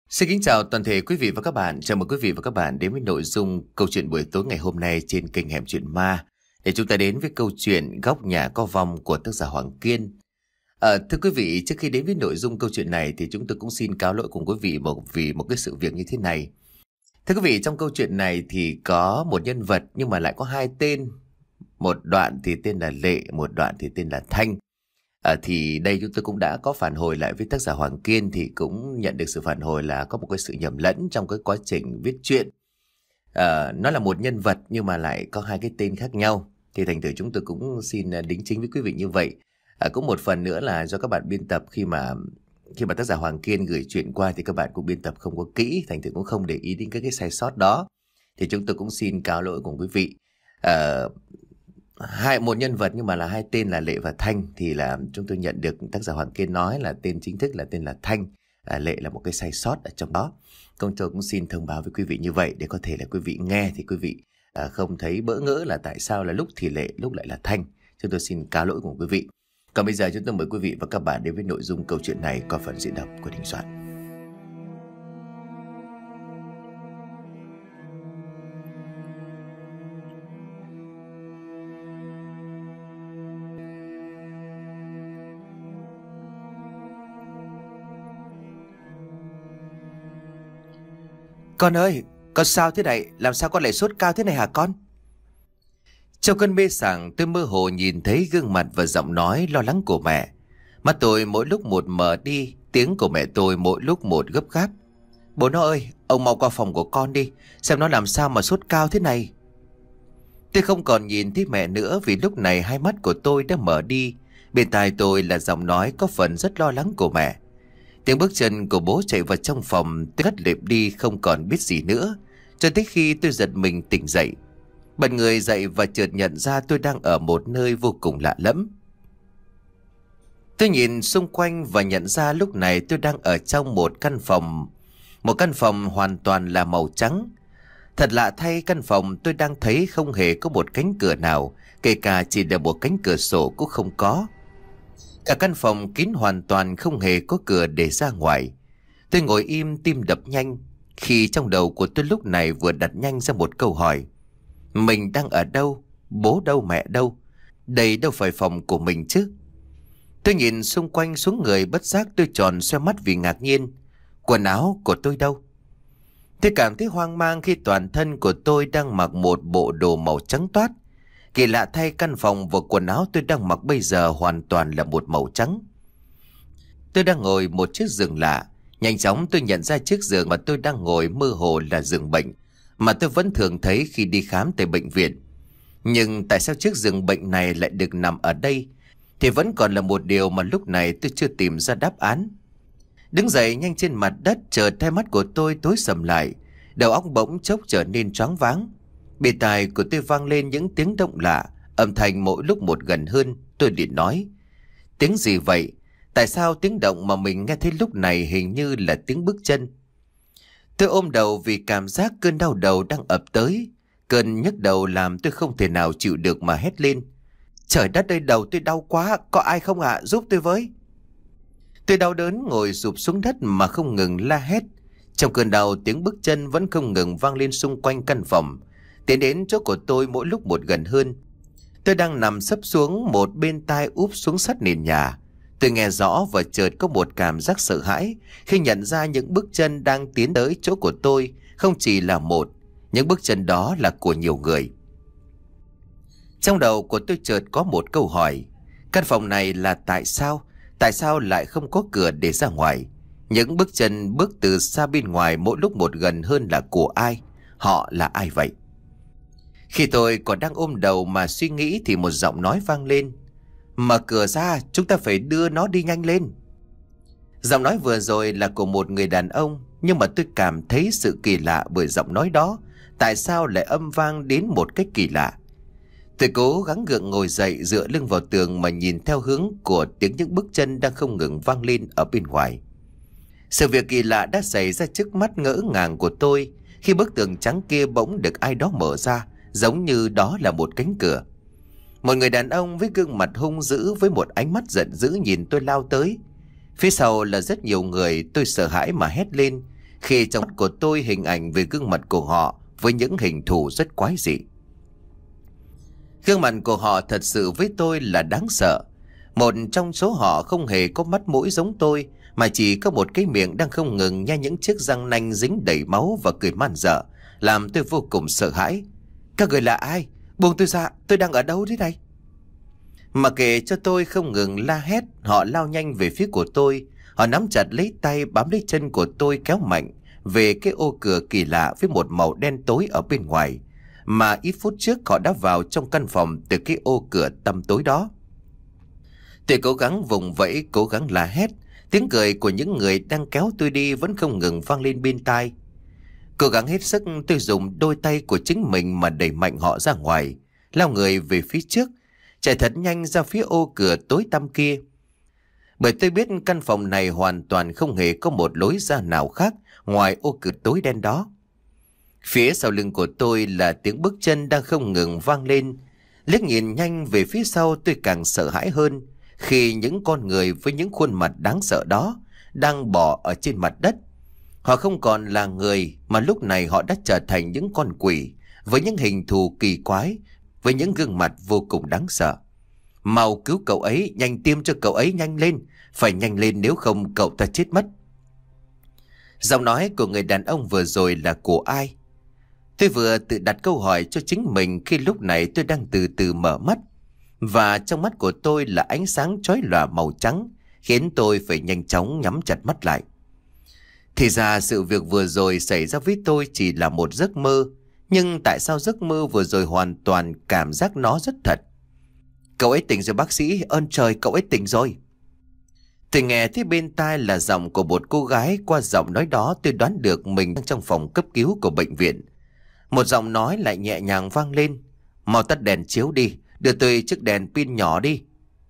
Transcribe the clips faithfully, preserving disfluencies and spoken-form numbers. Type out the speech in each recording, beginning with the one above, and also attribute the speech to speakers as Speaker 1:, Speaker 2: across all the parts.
Speaker 1: Xin kính chào toàn thể quý vị và các bạn. Chào mừng quý vị và các bạn đến với nội dung câu chuyện buổi tối ngày hôm nay trên kênh Hẻm Chuyện Ma. Để chúng ta đến với câu chuyện Góc Nhà Có Vong của tác giả Hoàng Kiên. À, thưa quý vị, trước khi đến với nội dung câu chuyện này thì chúng tôi cũng xin cáo lỗi cùng quý vị một, vì một cái sự việc như thế này. Thưa quý vị, trong câu chuyện này thì có một nhân vật nhưng mà lại có hai tên. Một đoạn thì tên là Lệ, một đoạn thì tên là Thanh. À, thì đây chúng tôi cũng đã có phản hồi lại với tác giả Hoàng Kiên, thì cũng nhận được sự phản hồi là có một cái sự nhầm lẫn trong cái quá trình viết truyện. À, nó là một nhân vật nhưng mà lại có hai cái tên khác nhau, thì thành thử chúng tôi cũng xin đính chính với quý vị như vậy. À, cũng một phần nữa là do các bạn biên tập khi mà khi mà tác giả Hoàng Kiên gửi chuyện qua thì các bạn cũng biên tập không có kỹ, thành thử cũng không để ý đến các cái sai sót đó. Thì chúng tôi cũng xin cáo lỗi cùng quý vị. À, hai một nhân vật nhưng mà là hai tên là Lệ và Thanh, thì là chúng tôi nhận được tác giả Hoàng Kiên nói là tên chính thức là tên là Thanh, à, Lệ là một cái sai sót ở trong đó. Công tôi cũng xin thông báo với quý vị như vậy để có thể là quý vị nghe thì quý vị à, không thấy bỡ ngỡ là tại sao là lúc thì Lệ lúc lại là Thanh. Chúng tôi xin cáo lỗi cùng quý vị. Còn bây giờ chúng tôi mời quý vị và các bạn đến với nội dung câu chuyện này qua phần diễn đọc của Đình Soạn.
Speaker 2: Con ơi, con sao thế này? Làm sao con lại sốt cao thế này hả con?
Speaker 1: Trong cơn mê sảng, tôi mơ hồ nhìn thấy gương mặt và giọng nói lo lắng của mẹ. Mắt tôi mỗi lúc một mờ đi, tiếng của mẹ tôi mỗi lúc một gấp gáp.
Speaker 2: Bố nó ơi, ông mau qua phòng của con đi, xem nó làm sao mà sốt cao thế này.
Speaker 1: Tôi không còn nhìn thấy mẹ nữa vì lúc này hai mắt của tôi đã mở đi. Bên tai tôi là giọng nói có phần rất lo lắng của mẹ. Tiếng bước chân của bố chạy vào trong phòng, tôi ngất lịm đi không còn biết gì nữa, cho tới khi tôi giật mình tỉnh dậy. Bật người dậy và chợt nhận ra tôi đang ở một nơi vô cùng lạ lẫm. Tôi nhìn xung quanh và nhận ra lúc này tôi đang ở trong một căn phòng. Một căn phòng hoàn toàn là màu trắng. Thật lạ thay, căn phòng tôi đang thấy không hề có một cánh cửa nào, kể cả chỉ là một cánh cửa sổ cũng không có. Cả căn phòng kín hoàn toàn, không hề có cửa để ra ngoài. Tôi ngồi im, tim đập nhanh, khi trong đầu của tôi lúc này vừa đặt nhanh ra một câu hỏi. Mình đang ở đâu? Bố đâu, mẹ đâu? Đây đâu phải phòng của mình chứ? Tôi nhìn xung quanh xuống người, bất giác tôi tròn xoe mắt vì ngạc nhiên. Quần áo của tôi đâu? Tôi cảm thấy hoang mang khi toàn thân của tôi đang mặc một bộ đồ màu trắng toát. Kỳ lạ thay, căn phòng và quần áo tôi đang mặc bây giờ hoàn toàn là một màu trắng. Tôi đang ngồi một chiếc giường lạ. Nhanh chóng tôi nhận ra chiếc giường mà tôi đang ngồi mơ hồ là giường bệnh mà tôi vẫn thường thấy khi đi khám tại bệnh viện. Nhưng tại sao chiếc giường bệnh này lại được nằm ở đây thì vẫn còn là một điều mà lúc này tôi chưa tìm ra đáp án. Đứng dậy nhanh trên mặt đất, chợt hai mắt của tôi tối sầm lại, đầu óc bỗng chốc trở nên choáng váng. Bên tai của tôi vang lên những tiếng động lạ, âm thanh mỗi lúc một gần hơn. Tôi liền nói: tiếng gì vậy? Tại sao tiếng động mà mình nghe thấy lúc này hình như là tiếng bước chân? Tôi ôm đầu vì cảm giác cơn đau đầu đang ập tới. Cơn nhức đầu làm tôi không thể nào chịu được mà hét lên:
Speaker 2: Trời đất ơi, đầu tôi đau quá, có ai không ạ? À? Giúp tôi với.
Speaker 1: Tôi đau đớn ngồi sụp xuống đất mà không ngừng la hét. Trong cơn đau, tiếng bước chân vẫn không ngừng vang lên xung quanh căn phòng, tiến đến chỗ của tôi mỗi lúc một gần hơn. Tôi đang nằm sấp xuống, một bên tai úp xuống sát nền nhà. Tôi nghe rõ và chợt có một cảm giác sợ hãi khi nhận ra những bước chân đang tiến tới chỗ của tôi không chỉ là một, những bước chân đó là của nhiều người. Trong đầu của tôi chợt có một câu hỏi: căn phòng này là tại sao? Tại sao lại không có cửa để ra ngoài? Những bước chân bước từ xa bên ngoài mỗi lúc một gần hơn là của ai? Họ là ai vậy? Khi tôi còn đang ôm đầu mà suy nghĩ thì một giọng nói vang lên: mở cửa ra, chúng ta phải đưa nó đi nhanh lên. Giọng nói vừa rồi là của một người đàn ông, nhưng mà tôi cảm thấy sự kỳ lạ bởi giọng nói đó tại sao lại âm vang đến một cách kỳ lạ. Tôi cố gắng gượng ngồi dậy, dựa lưng vào tường mà nhìn theo hướng của tiếng những bước chân đang không ngừng vang lên ở bên ngoài. Sự việc kỳ lạ đã xảy ra trước mắt ngỡ ngàng của tôi khi bức tường trắng kia bỗng được ai đó mở ra, giống như đó là một cánh cửa. Một người đàn ông với gương mặt hung dữ, với một ánh mắt giận dữ nhìn tôi lao tới. Phía sau là rất nhiều người. Tôi sợ hãi mà hét lên, khi trong mắt của tôi hình ảnh về gương mặt của họ với những hình thù rất quái dị. Gương mặt của họ thật sự với tôi là đáng sợ. Một trong số họ không hề có mắt mũi giống tôi, mà chỉ có một cái miệng đang không ngừng nhe những chiếc răng nanh dính đầy máu và cười man dợ, làm tôi vô cùng sợ hãi. Các người là ai? Buông tôi ra, tôi đang ở đâu thế này? Mà kệ cho tôi không ngừng la hét, họ lao nhanh về phía của tôi. Họ nắm chặt lấy tay, bám lấy chân của tôi kéo mạnh về cái ô cửa kỳ lạ với một màu đen tối ở bên ngoài, mà ít phút trước họ đã vào trong căn phòng từ cái ô cửa tăm tối đó. Tôi cố gắng vùng vẫy, cố gắng la hét. Tiếng cười của những người đang kéo tôi đi vẫn không ngừng vang lên bên tai. Cố gắng hết sức, tôi dùng đôi tay của chính mình mà đẩy mạnh họ ra ngoài, lao người về phía trước, chạy thật nhanh ra phía ô cửa tối tăm kia. Bởi tôi biết căn phòng này hoàn toàn không hề có một lối ra nào khác ngoài ô cửa tối đen đó. Phía sau lưng của tôi là tiếng bước chân đang không ngừng vang lên. Liếc nhìn nhanh về phía sau, tôi càng sợ hãi hơn khi những con người với những khuôn mặt đáng sợ đó đang bò ở trên mặt đất. Họ không còn là người, mà lúc này họ đã trở thành những con quỷ với những hình thù kỳ quái, với những gương mặt vô cùng đáng sợ. Mau cứu cậu ấy, nhanh tiêm cho cậu ấy, nhanh lên, phải nhanh lên nếu không cậu ta chết mất. Giọng nói của người đàn ông vừa rồi là của ai? Tôi vừa tự đặt câu hỏi cho chính mình khi lúc này tôi đang từ từ mở mắt, và trong mắt của tôi là ánh sáng chói lòa màu trắng, khiến tôi phải nhanh chóng nhắm chặt mắt lại. Thì ra sự việc vừa rồi xảy ra với tôi chỉ là một giấc mơ, nhưng tại sao giấc mơ vừa rồi hoàn toàn cảm giác nó rất thật? Cậu ấy tỉnh rồi bác sĩ, ơn trời cậu ấy tỉnh rồi. Tôi nghe thấy bên tai là giọng của một cô gái. Qua giọng nói đó tôi đoán được mình đang trong phòng cấp cứu của bệnh viện. Một giọng nói lại nhẹ nhàng vang lên: mau tắt đèn chiếu đi, đưa tôi chiếc đèn pin nhỏ đi.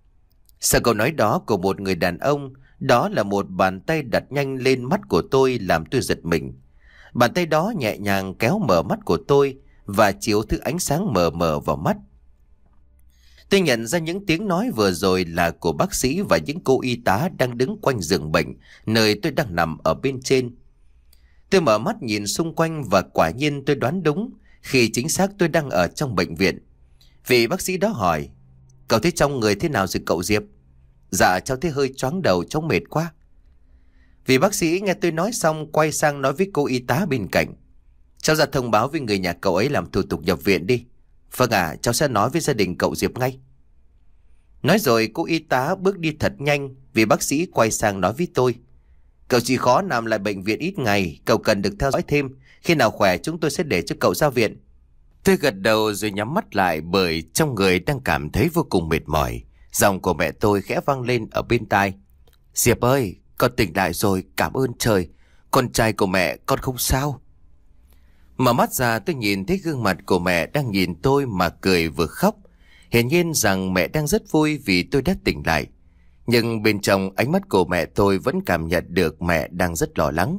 Speaker 1: Sau câu nói đó của một người đàn ông, đó là một bàn tay đặt nhanh lên mắt của tôi làm tôi giật mình. Bàn tay đó nhẹ nhàng kéo mở mắt của tôi và chiếu thứ ánh sáng mờ mờ vào mắt. Tôi nhận ra những tiếng nói vừa rồi là của bác sĩ và những cô y tá đang đứng quanh giường bệnh nơi tôi đang nằm ở bên trên. Tôi mở mắt nhìn xung quanh và quả nhiên tôi đoán đúng khi chính xác tôi đang ở trong bệnh viện. Vị bác sĩ đó hỏi: cậu thấy trong người thế nào rồi cậu Diệp? Dạ cháu thấy hơi choáng đầu, cháu mệt quá. Vị bác sĩ nghe tôi nói xong quay sang nói với cô y tá bên cạnh: cháu ra thông báo với người nhà cậu ấy làm thủ tục nhập viện đi. Vâng ạ, à, cháu sẽ nói với gia đình cậu Diệp ngay. Nói rồi cô y tá bước đi thật nhanh. Vị bác sĩ quay sang nói với tôi: cậu chỉ khó nằm lại bệnh viện ít ngày, cậu cần được theo dõi thêm. Khi nào khỏe chúng tôi sẽ để cho cậu ra viện. Tôi gật đầu rồi nhắm mắt lại, bởi trong người đang cảm thấy vô cùng mệt mỏi. Giọng của mẹ tôi khẽ vang lên ở bên tai: Diệp ơi, con tỉnh lại rồi, cảm ơn trời. Con trai của mẹ, con không sao. Mở mắt ra tôi nhìn thấy gương mặt của mẹ đang nhìn tôi mà cười vừa khóc. Hiển nhiên rằng mẹ đang rất vui vì tôi đã tỉnh lại. Nhưng bên trong ánh mắt của mẹ tôi vẫn cảm nhận được mẹ đang rất lo lắng.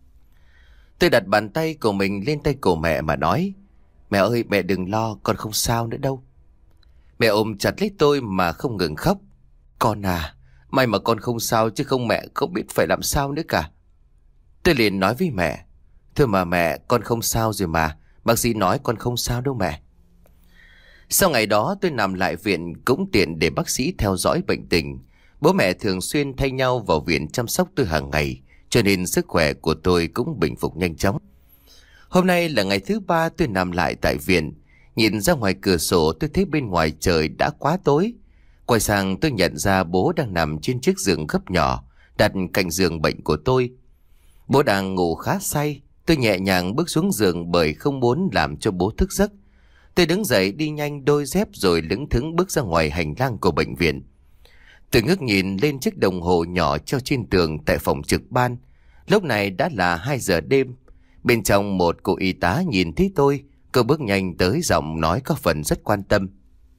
Speaker 1: Tôi đặt bàn tay của mình lên tay của mẹ mà nói: mẹ ơi, mẹ đừng lo, con không sao nữa đâu. Mẹ ôm chặt lấy tôi mà không ngừng khóc: con à, may mà con không sao, chứ không mẹ không biết phải làm sao nữa cả. Tôi liền nói với mẹ: thôi mà mẹ, con không sao rồi mà. Bác sĩ nói con không sao đâu mẹ. Sau ngày đó tôi nằm lại viện cũng tiện để bác sĩ theo dõi bệnh tình. Bố mẹ thường xuyên thay nhau vào viện chăm sóc tôi hàng ngày, cho nên sức khỏe của tôi cũng bình phục nhanh chóng. Hôm nay là ngày thứ ba tôi nằm lại tại viện. Nhìn ra ngoài cửa sổ tôi thấy bên ngoài trời đã quá tối. Quay sang tôi nhận ra bố đang nằm trên chiếc giường gấp nhỏ đặt cạnh giường bệnh của tôi. Bố đang ngủ khá say. Tôi nhẹ nhàng bước xuống giường bởi không muốn làm cho bố thức giấc. Tôi đứng dậy đi nhanh đôi dép rồi lững thững bước ra ngoài hành lang của bệnh viện. Tôi ngước nhìn lên chiếc đồng hồ nhỏ treo trên tường tại phòng trực ban. Lúc này đã là hai giờ đêm. Bên trong một cô y tá nhìn thấy tôi, cô bước nhanh tới, giọng nói có phần rất quan tâm: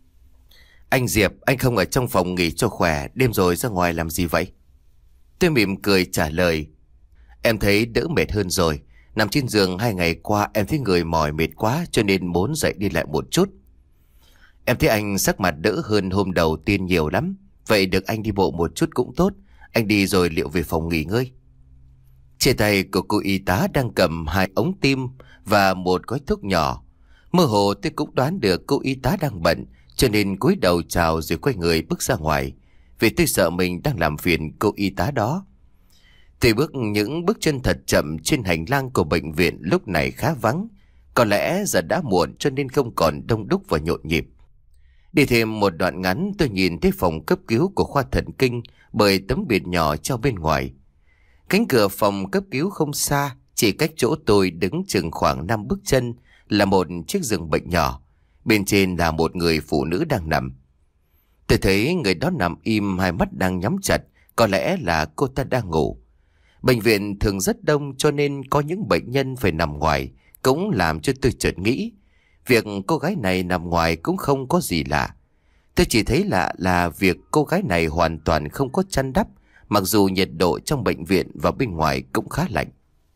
Speaker 1: anh Diệp, anh không ở trong phòng nghỉ cho khỏe, đêm rồi ra ngoài làm gì vậy? Tôi mỉm cười trả lời: em thấy đỡ mệt hơn rồi. Nằm trên giường hai ngày qua em thấy người mỏi mệt quá, cho nên muốn dậy đi lại một chút. Em thấy anh sắc mặt đỡ hơn hôm đầu tiên nhiều lắm. Vậy được anh đi bộ một chút cũng tốt. Anh đi rồi liệu về phòng nghỉ ngơi. Trên tay của cô y tá đang cầm hai ống tim và một gói thuốc nhỏ. Mơ hồ tôi cũng đoán được cô y tá đang bận, cho nên cúi đầu chào rồi quay người bước ra ngoài, vì tôi sợ mình đang làm phiền cô y tá đó. Tôi bước những bước chân thật chậm trên hành lang của bệnh viện lúc này khá vắng. Có lẽ giờ đã muộn cho nên không còn đông đúc và nhộn nhịp. Đi thêm một đoạn ngắn, tôi nhìn thấy phòng cấp cứu của khoa thần kinh bởi tấm biển nhỏ treo bên ngoài. Cánh cửa phòng cấp cứu không xa, chỉ cách chỗ tôi đứng chừng khoảng năm bước chân là một chiếc giường bệnh nhỏ. Bên trên là một người phụ nữ đang nằm. Tôi thấy người đó nằm im, hai mắt đang nhắm chặt, có lẽ là cô ta đang ngủ. Bệnh viện thường rất đông cho nên có những bệnh nhân phải nằm ngoài, cũng làm cho tôi chợt nghĩ. Việc cô gái này nằm ngoài cũng không có gì lạ. Tôi chỉ thấy lạ là việc cô gái này hoàn toàn không có chăn đắp, mặc dù nhiệt độ trong bệnh viện và bên ngoài cũng khá lạnh.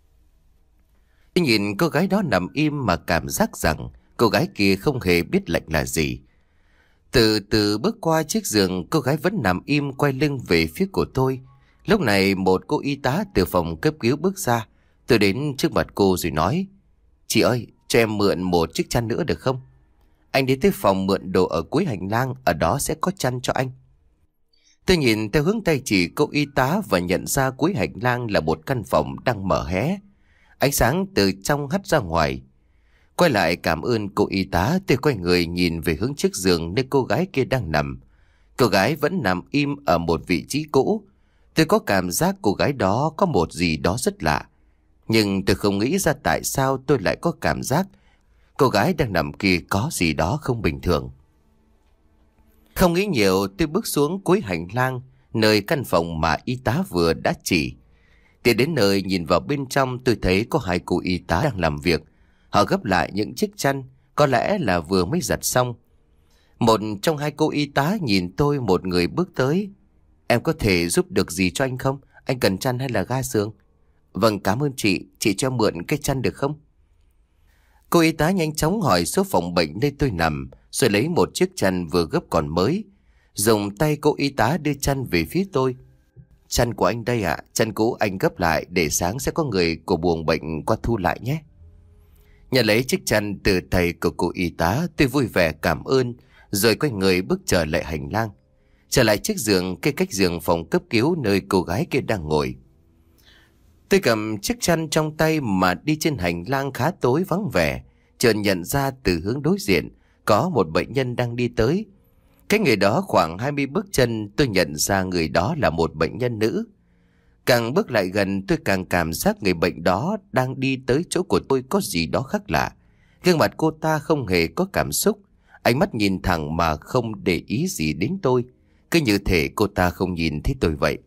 Speaker 1: Tôi nhìn cô gái đó nằm im mà cảm giác rằng cô gái kia không hề biết lạnh là gì. Từ từ bước qua chiếc giường, cô gái vẫn nằm im quay lưng về phía của tôi. Lúc này một cô y tá từ phòng cấp cứu bước ra. Tôi đến trước mặt cô rồi nói: "Chị ơi, cho em mượn một chiếc chăn nữa được không? Anh đến tới phòng mượn đồ ở cuối hành lang, ở đó sẽ có chăn cho anh." Tôi nhìn theo hướng tay chỉ cô y tá và nhận ra cuối hành lang là một căn phòng đang mở hé. Ánh sáng từ trong hắt ra ngoài. Quay lại cảm ơn cô y tá, tôi quay người nhìn về hướng chiếc giường nơi cô gái kia đang nằm. Cô gái vẫn nằm im ở một vị trí cũ. Tôi có cảm giác cô gái đó có một gì đó rất lạ. Nhưng tôi không nghĩ ra tại sao tôi lại có cảm giác cô gái đang nằm kia có gì đó không bình thường. Không nghĩ nhiều, tôi bước xuống cuối hành lang, nơi căn phòng mà y tá vừa đã chỉ. Tiến đến nơi nhìn vào bên trong, tôi thấy có hai cô y tá đang làm việc. Họ gấp lại những chiếc chăn, có lẽ là vừa mới giặt xong. Một trong hai cô y tá nhìn tôi, một người bước tới. "Em có thể giúp được gì cho anh không? Anh cần chăn hay là ga giường?" "Vâng, cảm ơn chị, chị cho mượn cái chăn được không?" Cô y tá nhanh chóng hỏi số phòng bệnh nơi tôi nằm, rồi lấy một chiếc chăn vừa gấp còn mới. Dùng tay cô y tá đưa chăn về phía tôi. "Chăn của anh đây ạ, chăn cũ anh gấp lại để sáng sẽ có người của buồng bệnh qua thu lại nhé." Nhận lấy chiếc chăn từ tay của cô y tá, tôi vui vẻ cảm ơn, rồi quay người bước trở lại hành lang. Trở lại chiếc giường kê cách giường phòng cấp cứu nơi cô gái kia đang ngồi. Tôi cầm chiếc chăn trong tay mà đi trên hành lang khá tối vắng vẻ, chợt nhận ra từ hướng đối diện có một bệnh nhân đang đi tới. Cái người đó khoảng hai mươi bước chân, tôi nhận ra người đó là một bệnh nhân nữ. Càng bước lại gần, tôi càng cảm giác người bệnh đó đang đi tới chỗ của tôi có gì đó khác lạ. Gương mặt cô ta không hề có cảm xúc, ánh mắt nhìn thẳng mà không để ý gì đến tôi, cứ như thể cô ta không nhìn thấy tôi vậy.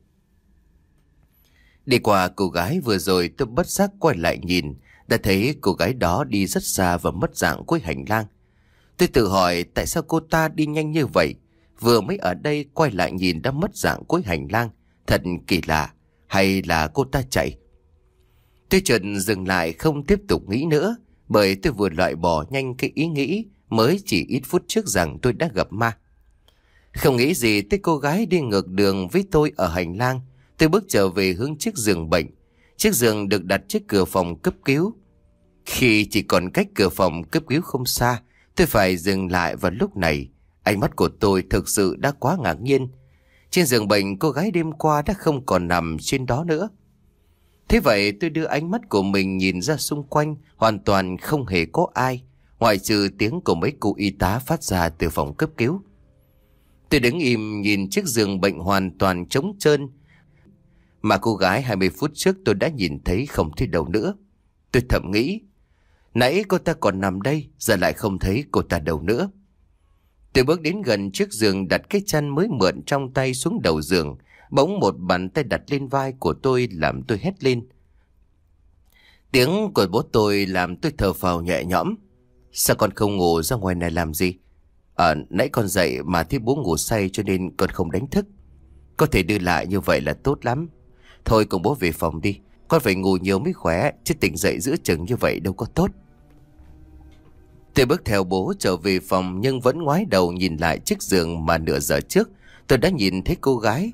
Speaker 1: Đi qua cô gái vừa rồi, tôi bất giác quay lại nhìn, đã thấy cô gái đó đi rất xa và mất dạng cuối hành lang. Tôi tự hỏi tại sao cô ta đi nhanh như vậy, vừa mới ở đây quay lại nhìn đã mất dạng cuối hành lang, thật kỳ lạ. Hay là cô ta chạy? Tôi chợt dừng lại không tiếp tục nghĩ nữa, bởi tôi vừa loại bỏ nhanh cái ý nghĩ mới chỉ ít phút trước rằng tôi đã gặp ma. Không nghĩ gì tới cô gái đi ngược đường với tôi ở hành lang, tôi bước trở về hướng chiếc giường bệnh. Chiếc giường được đặt trước cửa phòng cấp cứu. Khi chỉ còn cách cửa phòng cấp cứu không xa, tôi phải dừng lại, và lúc này ánh mắt của tôi thực sự đã quá ngạc nhiên. Trên giường bệnh, cô gái đêm qua đã không còn nằm trên đó nữa. Thế vậy tôi đưa ánh mắt của mình nhìn ra xung quanh, hoàn toàn không hề có ai, ngoại trừ tiếng của mấy cô y tá phát ra từ phòng cấp cứu. Tôi đứng im nhìn chiếc giường bệnh hoàn toàn trống trơn, mà cô gái hai mươi phút trước tôi đã nhìn thấy không thấy đâu nữa. Tôi thầm nghĩ, nãy cô ta còn nằm đây, giờ lại không thấy cô ta đâu nữa. Tôi bước đến gần chiếc giường, đặt cái chăn mới mượn trong tay xuống đầu giường. Bỗng một bàn tay đặt lên vai của tôi làm tôi hét lên. Tiếng của bố tôi làm tôi thở phào nhẹ nhõm. "Sao con không ngủ ra ngoài này làm gì?" "À, nãy con dậy mà thấy bố ngủ say cho nên con không đánh thức." "Có thể đưa lại như vậy là tốt lắm. Thôi cùng bố về phòng đi, con phải ngủ nhiều mới khỏe, chứ tỉnh dậy giữa chừng như vậy đâu có tốt." Tôi bước theo bố trở về phòng, nhưng vẫn ngoái đầu nhìn lại chiếc giường mà nửa giờ trước tôi đã nhìn thấy cô gái.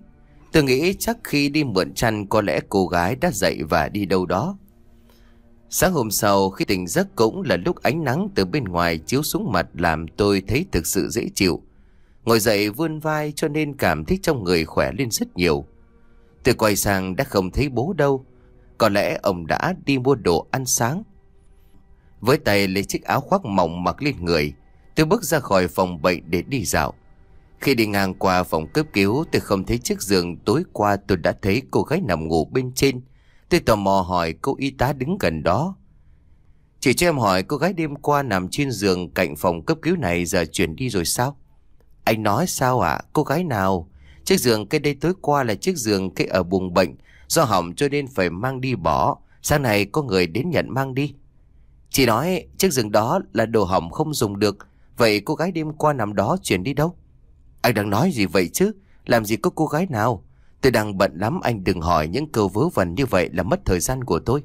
Speaker 1: Tôi nghĩ chắc khi đi mượn chăn có lẽ cô gái đã dậy và đi đâu đó. Sáng hôm sau khi tỉnh giấc cũng là lúc ánh nắng từ bên ngoài chiếu xuống mặt làm tôi thấy thực sự dễ chịu. Ngồi dậy vươn vai cho nên cảm thấy trong người khỏe lên rất nhiều. Tôi quay sang đã không thấy bố đâu. Có lẽ ông đã đi mua đồ ăn sáng. Với tay lấy chiếc áo khoác mỏng mặc lên người, tôi bước ra khỏi phòng bệnh để đi dạo. Khi đi ngang qua phòng cấp cứu, tôi không thấy chiếc giường tối qua tôi đã thấy cô gái nằm ngủ bên trên. Tôi tò mò hỏi cô y tá đứng gần đó. Chị cho em hỏi cô gái đêm qua nằm trên giường cạnh phòng cấp cứu này giờ chuyển đi rồi sao? Anh nói sao ạ? À? Cô gái nào? Chiếc giường cây đây tối qua là chiếc giường cây ở buồng bệnh. Do hỏng cho nên phải mang đi bỏ. Sáng nay có người đến nhận mang đi. Chị nói chiếc giường đó là đồ hỏng không dùng được. Vậy cô gái đêm qua nằm đó chuyển đi đâu? Anh đang nói gì vậy chứ? Làm gì có cô gái nào? Tôi đang bận lắm, anh đừng hỏi những câu vớ vẩn như vậy là mất thời gian của tôi.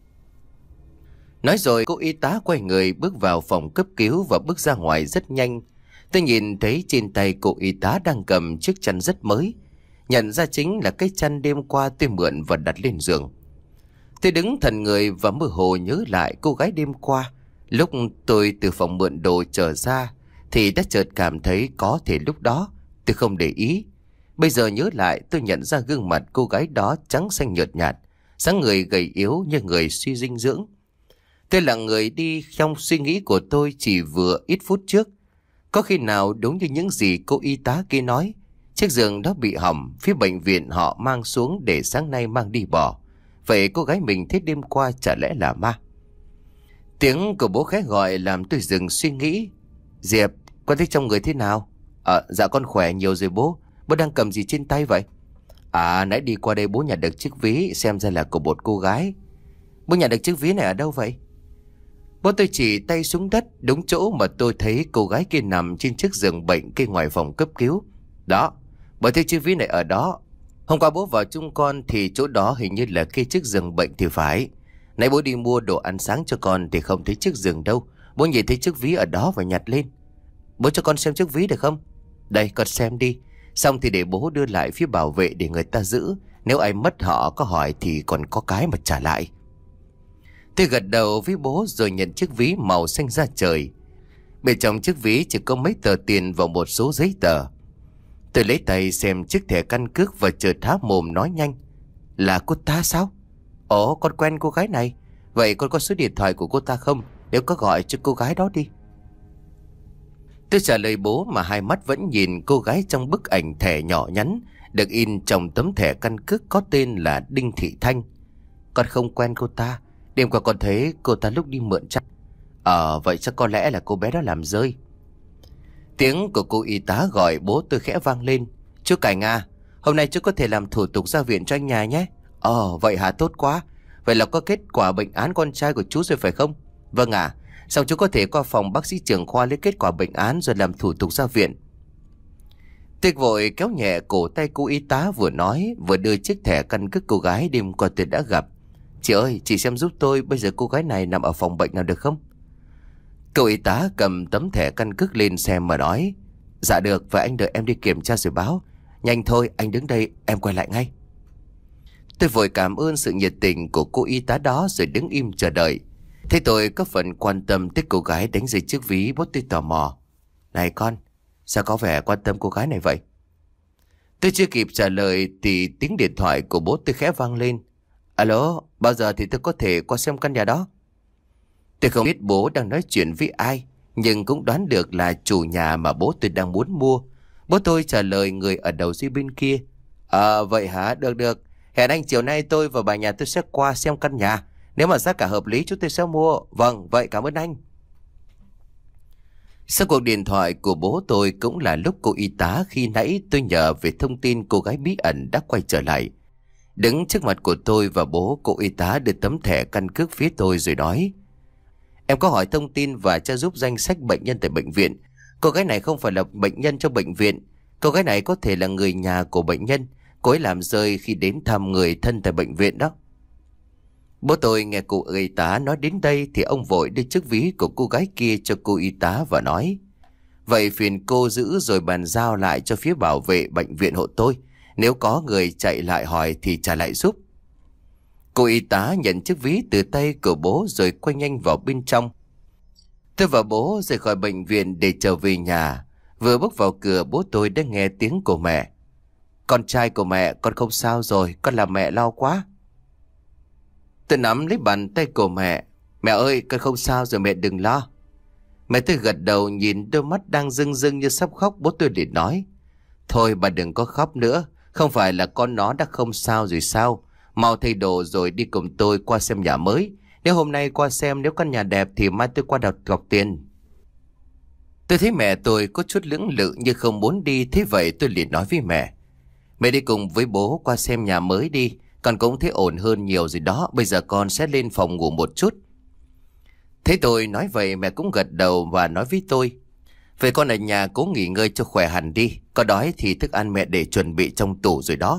Speaker 1: Nói rồi cô y tá quay người bước vào phòng cấp cứu và bước ra ngoài rất nhanh. Tôi nhìn thấy trên tay cô y tá đang cầm chiếc chăn rất mới. Nhận ra chính là cái chăn đêm qua tôi mượn và đặt lên giường. Tôi đứng thần người và mơ hồ nhớ lại cô gái đêm qua. Lúc tôi từ phòng mượn đồ trở ra thì đã chợt cảm thấy có thể lúc đó tôi không để ý. Bây giờ nhớ lại tôi nhận ra gương mặt cô gái đó trắng xanh nhợt nhạt, dáng người gầy yếu như người suy dinh dưỡng. Tôi là người đi trong suy nghĩ của tôi chỉ vừa ít phút trước. Có khi nào đúng như những gì cô y tá kia nói, chiếc giường đó bị hỏng, phía bệnh viện họ mang xuống để sáng nay mang đi bỏ. Vậy cô gái mình thấy đêm qua chả lẽ là ma? Tiếng của bố khẽ gọi làm tôi dừng suy nghĩ. Diệp, con thấy trong người thế nào? À, dạ con khỏe nhiều rồi bố. Bố đang cầm gì trên tay vậy? À, nãy đi qua đây bố nhặt được chiếc ví xem ra là của một cô gái. Bố nhặt được chiếc ví này ở đâu vậy? Bố tôi chỉ tay xuống đất, đúng chỗ mà tôi thấy cô gái kia nằm trên chiếc giường bệnh kia ngoài phòng cấp cứu. Đó, bố thấy chiếc ví này ở đó. Hôm qua bố vào chung con thì chỗ đó hình như là cái chiếc giường bệnh thì phải. Nãy bố đi mua đồ ăn sáng cho con thì không thấy chiếc giường đâu. Bố nhìn thấy chiếc ví ở đó và nhặt lên. Bố cho con xem chiếc ví được không? Đây, con xem đi. Xong thì để bố đưa lại phía bảo vệ để người ta giữ. Nếu ai mất họ có hỏi thì còn có cái mà trả lại. Tôi gật đầu với bố rồi nhận chiếc ví màu xanh da trời. Bên trong chiếc ví chỉ có mấy tờ tiền và một số giấy tờ. Tôi lấy tay xem chiếc thẻ căn cước và chợt há mồm nói nhanh. Là cô ta sao? Ồ, con quen cô gái này. Vậy con có số điện thoại của cô ta không? Nếu có gọi cho cô gái đó đi. Tôi trả lời bố mà hai mắt vẫn nhìn cô gái trong bức ảnh thẻ nhỏ nhắn được in trong tấm thẻ căn cước có tên là Đinh Thị Thanh. Con không quen cô ta. Đêm qua con thấy cô ta lúc đi mượn chăn. Ờ, vậy chắc có lẽ là cô bé đó làm rơi. Tiếng của cô y tá gọi bố tôi khẽ vang lên. Chú Cảnh à, hôm nay chú có thể làm thủ tục ra viện cho anh nhà nhé. Ờ, vậy hả, tốt quá. Vậy là có kết quả bệnh án con trai của chú rồi phải không? Vâng ạ. À, xong chú có thể qua phòng bác sĩ trưởng khoa lấy kết quả bệnh án rồi làm thủ tục ra viện. Tôi vội kéo nhẹ cổ tay cô y tá vừa nói vừa đưa chiếc thẻ căn cước cô gái đêm qua tôi đã gặp. Chị ơi, chị xem giúp tôi bây giờ cô gái này nằm ở phòng bệnh nào được không? Cậu y tá cầm tấm thẻ căn cước lên xem mà nói. Dạ được, và anh đợi em đi kiểm tra rồi báo. Nhanh thôi, anh đứng đây, em quay lại ngay. Tôi vội cảm ơn sự nhiệt tình của cô y tá đó rồi đứng im chờ đợi. Thế tôi có phần quan tâm tới cô gái đánh rơi chiếc ví, bố tôi tò mò. Này con, sao có vẻ quan tâm cô gái này vậy? Tôi chưa kịp trả lời thì tiếng điện thoại của bố tôi khẽ vang lên. Alo, bao giờ thì tôi có thể qua xem căn nhà đó? Tôi không biết bố đang nói chuyện với ai, nhưng cũng đoán được là chủ nhà mà bố tôi đang muốn mua. Bố tôi trả lời người ở đầu dây bên kia. À, vậy hả? Được được. Hẹn anh chiều nay tôi và bà nhà tôi sẽ qua xem căn nhà. Nếu mà giá cả hợp lý chúng tôi sẽ mua. Vâng, vậy cảm ơn anh. Sau cuộc điện thoại của bố tôi cũng là lúc cô y tá khi nãy tôi nhờ về thông tin cô gái bí ẩn đã quay trở lại. Đứng trước mặt của tôi và bố, cô y tá đưa tấm thẻ căn cước phía tôi rồi nói. Em có hỏi thông tin và cho giúp danh sách bệnh nhân tại bệnh viện. Cô gái này không phải là bệnh nhân trong bệnh viện. Cô gái này có thể là người nhà của bệnh nhân. Cô ấy làm rơi khi đến thăm người thân tại bệnh viện đó. Bố tôi nghe cô y tá nói đến đây thì ông vội đưa chiếc ví của cô gái kia cho cô y tá và nói. Vậy phiền cô giữ rồi bàn giao lại cho phía bảo vệ bệnh viện hộ tôi. Nếu có người chạy lại hỏi thì trả lại giúp. Cô y tá nhận chiếc ví từ tay của bố rồi quay nhanh vào bên trong. Tôi và bố rời khỏi bệnh viện để trở về nhà. Vừa bước vào cửa bố tôi đã nghe tiếng của mẹ. Con trai của mẹ, con không sao rồi, con làm mẹ lo quá. Tôi nắm lấy bàn tay của mẹ. Mẹ ơi, con không sao rồi, mẹ đừng lo. Mẹ tôi gật đầu, nhìn đôi mắt đang rưng rưng như sắp khóc. Bố tôi liền nói: Thôi bà đừng có khóc nữa. Không phải là con nó đã không sao rồi sao? Mau thay đồ rồi đi cùng tôi qua xem nhà mới. Nếu hôm nay qua xem, nếu căn nhà đẹp thì mai tôi qua đặt cọc tiền. Tôi thấy mẹ tôi có chút lưỡng lự như không muốn đi. Thế vậy tôi liền nói với mẹ: Mẹ đi cùng với bố qua xem nhà mới đi. Con cũng thấy ổn hơn nhiều rồi đó. Bây giờ con sẽ lên phòng ngủ một chút. Thế tôi nói vậy mẹ cũng gật đầu và nói với tôi: Vậy con ở nhà cố nghỉ ngơi cho khỏe hẳn đi. Có đói thì thức ăn mẹ để chuẩn bị trong tủ rồi đó.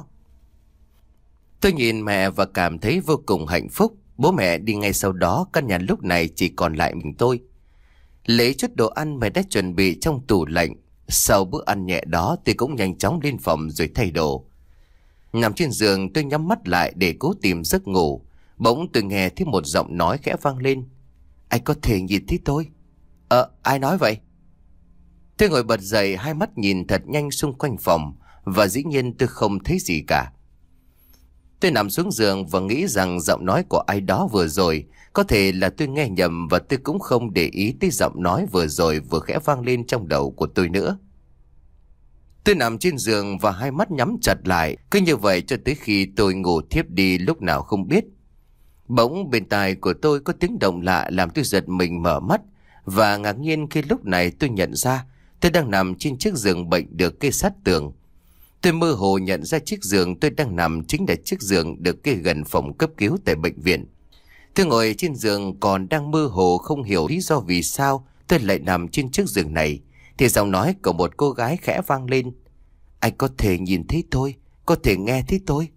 Speaker 1: Tôi nhìn mẹ và cảm thấy vô cùng hạnh phúc. Bố mẹ đi ngay sau đó. Căn nhà lúc này chỉ còn lại mình tôi. Lấy chút đồ ăn mẹ đã chuẩn bị trong tủ lạnh. Sau bữa ăn nhẹ đó tôi cũng nhanh chóng lên phòng rồi thay đồ. Nằm trên giường tôi nhắm mắt lại để cố tìm giấc ngủ. Bỗng tôi nghe thấy một giọng nói khẽ vang lên: Anh có thể nhìn thấy tôi? Ờ, ai nói vậy? Tôi ngồi bật dậy, hai mắt nhìn thật nhanh xung quanh phòng. Và dĩ nhiên tôi không thấy gì cả. Tôi nằm xuống giường và nghĩ rằng giọng nói của ai đó vừa rồi có thể là tôi nghe nhầm, và tôi cũng không để ý tới giọng nói vừa rồi vừa khẽ vang lên trong đầu của tôi nữa. Tôi nằm trên giường và hai mắt nhắm chặt lại, cứ như vậy cho tới khi tôi ngủ thiếp đi lúc nào không biết. Bỗng bên tai của tôi có tiếng động lạ làm tôi giật mình mở mắt, và ngạc nhiên khi lúc này tôi nhận ra tôi đang nằm trên chiếc giường bệnh được kê sát tường. Tôi mơ hồ nhận ra chiếc giường tôi đang nằm chính là chiếc giường được kê gần phòng cấp cứu tại bệnh viện. Tôi ngồi trên giường còn đang mơ hồ không hiểu lý do vì sao tôi lại nằm trên chiếc giường này, thì giọng nói của một cô gái khẽ vang lên: Anh có thể nhìn thấy tôi, có thể nghe thấy tôi.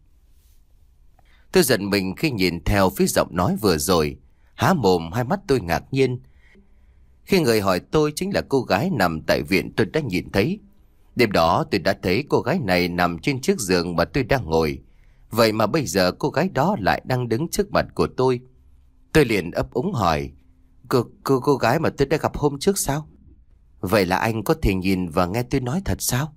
Speaker 1: Tôi giật mình khi nhìn theo phía giọng nói vừa rồi. Há mồm, hai mắt tôi ngạc nhiên khi người hỏi tôi chính là cô gái nằm tại viện tôi đã nhìn thấy. Đêm đó tôi đã thấy cô gái này nằm trên chiếc giường mà tôi đang ngồi. Vậy mà bây giờ cô gái đó lại đang đứng trước mặt của tôi. Tôi liền ấp úng hỏi: Cô, cô, cô gái mà tôi đã gặp hôm trước sao? Vậy là anh có thể nhìn và nghe tôi nói thật sao?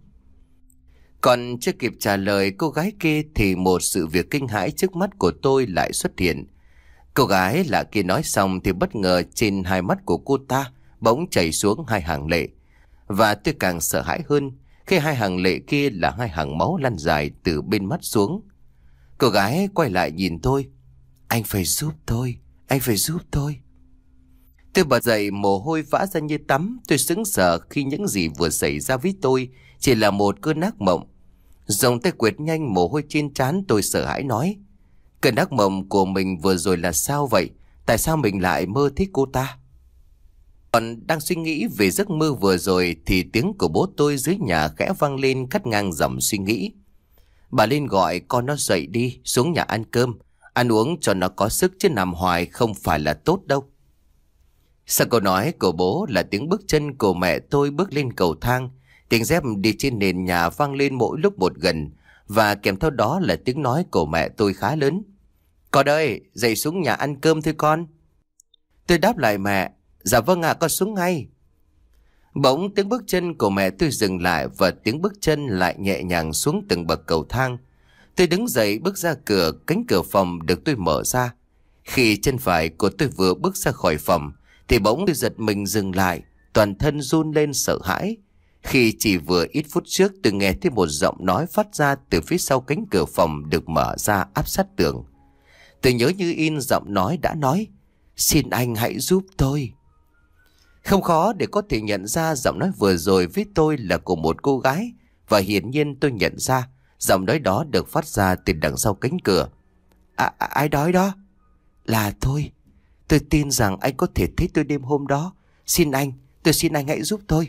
Speaker 1: Còn chưa kịp trả lời cô gái kia thì một sự việc kinh hãi trước mắt của tôi lại xuất hiện. Cô gái lạ kia nói xong thì bất ngờ trên hai mắt của cô ta bỗng chảy xuống hai hàng lệ. Và tôi càng sợ hãi hơn khi hai hàng lệ kia là hai hàng máu lăn dài từ bên mắt xuống. Cô gái quay lại nhìn tôi: Anh phải giúp tôi, anh phải giúp tôi. Tôi bật dậy, mồ hôi vã ra như tắm. Tôi sững sờ khi những gì vừa xảy ra với tôi chỉ là một cơn ác mộng. Dòng tay quệt nhanh mồ hôi trên trán, tôi sợ hãi nói: Cơn ác mộng của mình vừa rồi là sao vậy? Tại sao mình lại mơ thấy cô ta? Còn đang suy nghĩ về giấc mơ vừa rồi thì tiếng của bố tôi dưới nhà khẽ vang lên cắt ngang dòng suy nghĩ: Bà lên gọi con nó dậy đi, xuống nhà ăn cơm, ăn uống cho nó có sức, chứ nằm hoài không phải là tốt đâu. Sau câu nói của bố là tiếng bước chân của mẹ tôi bước lên cầu thang. Tiếng dép đi trên nền nhà vang lên mỗi lúc một gần, và kèm theo đó là tiếng nói của mẹ tôi khá lớn: Con ơi, dậy xuống nhà ăn cơm thôi con. Tôi đáp lại mẹ: Dạ vâng ạ, con xuống ngay. Bỗng tiếng bước chân của mẹ tôi dừng lại, và tiếng bước chân lại nhẹ nhàng xuống từng bậc cầu thang. Tôi đứng dậy bước ra cửa. Cánh cửa phòng được tôi mở ra. Khi chân phải của tôi vừa bước ra khỏi phòng thì bỗng tôi giật mình dừng lại, toàn thân run lên sợ hãi. Khi chỉ vừa ít phút trước tôi nghe thấy một giọng nói phát ra từ phía sau cánh cửa phòng được mở ra áp sát tường. Tôi nhớ như in giọng nói đã nói: Xin anh hãy giúp tôi. Không khó để có thể nhận ra giọng nói vừa rồi với tôi là của một cô gái, và hiển nhiên tôi nhận ra giọng nói đó được phát ra từ đằng sau cánh cửa. À, à, ai nói đó? Là tôi. Tôi tin rằng anh có thể thấy tôi đêm hôm đó. Xin anh, tôi xin anh hãy giúp tôi.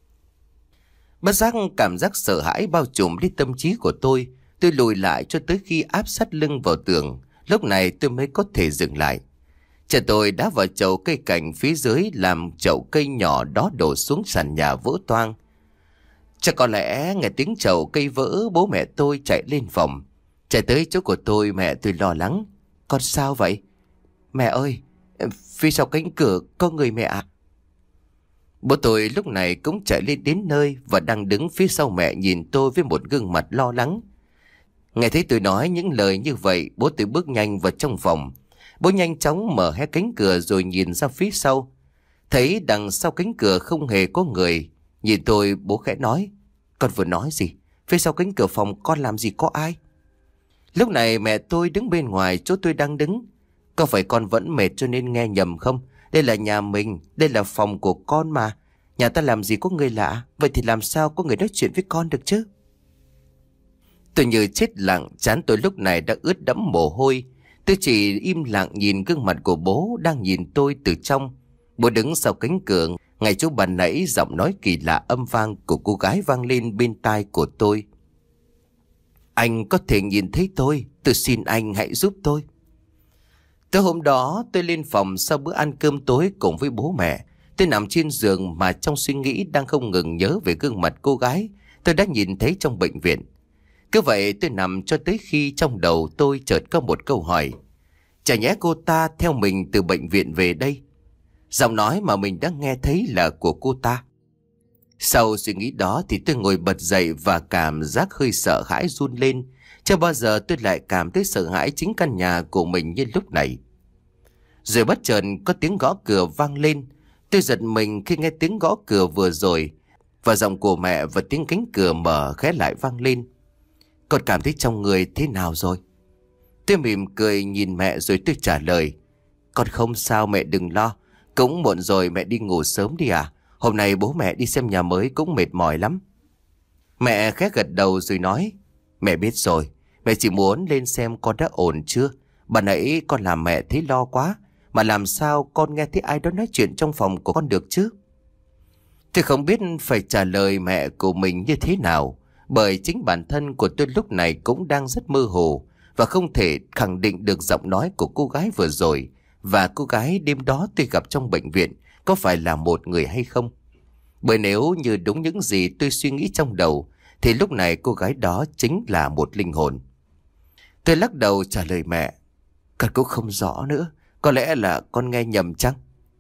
Speaker 1: Bất giác cảm giác sợ hãi bao trùm lên tâm trí của tôi. Tôi lùi lại cho tới khi áp sát lưng vào tường. Lúc này tôi mới có thể dừng lại. Cha tôi đã vào chậu cây cảnh phía dưới làm chậu cây nhỏ đó đổ xuống sàn nhà vỡ toang. Chắc có lẽ nghe tiếng chậu cây vỡ, bố mẹ tôi chạy lên phòng. Chạy tới chỗ của tôi, mẹ tôi lo lắng. Con sao vậy? Mẹ ơi, phía sau cánh cửa có người mẹ ạ. Bố tôi lúc này cũng chạy lên đến nơi và đang đứng phía sau mẹ nhìn tôi với một gương mặt lo lắng. Nghe thấy tôi nói những lời như vậy, bố tôi bước nhanh vào trong phòng. Bố nhanh chóng mở hé cánh cửa rồi nhìn ra phía sau. Thấy đằng sau cánh cửa không hề có người. Nhìn tôi, bố khẽ nói. Con vừa nói gì? Phía sau cánh cửa phòng con làm gì có ai? Lúc này mẹ tôi đứng bên ngoài chỗ tôi đang đứng. Có phải con vẫn mệt cho nên nghe nhầm không? Đây là nhà mình, đây là phòng của con mà. Nhà ta làm gì có người lạ, vậy thì làm sao có người nói chuyện với con được chứ? Tôi như chết lặng, trán tôi lúc này đã ướt đẫm mồ hôi. Tôi chỉ im lặng nhìn gương mặt của bố đang nhìn tôi từ trong. Bố đứng sau cánh cửa, ngay chỗ bàn nãy giọng nói kỳ lạ âm vang của cô gái vang lên bên tai của tôi. Anh có thể nhìn thấy tôi, tôi xin anh hãy giúp tôi. Tới hôm đó tôi lên phòng sau bữa ăn cơm tối cùng với bố mẹ. Tôi nằm trên giường mà trong suy nghĩ đang không ngừng nhớ về gương mặt cô gái tôi đã nhìn thấy trong bệnh viện. Cứ vậy tôi nằm cho tới khi trong đầu tôi chợt có một câu hỏi. Chả nhẽ cô ta theo mình từ bệnh viện về đây? Giọng nói mà mình đã nghe thấy là của cô ta. Sau suy nghĩ đó thì tôi ngồi bật dậy và cảm giác hơi sợ hãi run lên. Chưa bao giờ tôi lại cảm thấy sợ hãi chính căn nhà của mình như lúc này. Rồi bất chợt có tiếng gõ cửa vang lên. Tôi giật mình khi nghe tiếng gõ cửa vừa rồi. Và giọng của mẹ và tiếng cánh cửa mở khẽ lại vang lên. Con cảm thấy trong người thế nào rồi? Tôi mỉm cười nhìn mẹ rồi tôi trả lời. Con không sao, mẹ đừng lo. Cũng muộn rồi, mẹ đi ngủ sớm đi à? Hôm nay bố mẹ đi xem nhà mới cũng mệt mỏi lắm. Mẹ khẽ gật đầu rồi nói. Mẹ biết rồi, mẹ chỉ muốn lên xem con đã ổn chưa. Bà nãy con làm mẹ thấy lo quá. Mà làm sao con nghe thấy ai đó nói chuyện trong phòng của con được chứ? Tôi không biết phải trả lời mẹ của mình như thế nào. Bởi chính bản thân của tôi lúc này cũng đang rất mơ hồ và không thể khẳng định được giọng nói của cô gái vừa rồi và cô gái đêm đó tôi gặp trong bệnh viện có phải là một người hay không. Bởi nếu như đúng những gì tôi suy nghĩ trong đầu thì lúc này cô gái đó chính là một linh hồn. Tôi lắc đầu trả lời mẹ. Con cũng không rõ nữa. Có lẽ là con nghe nhầm chăng?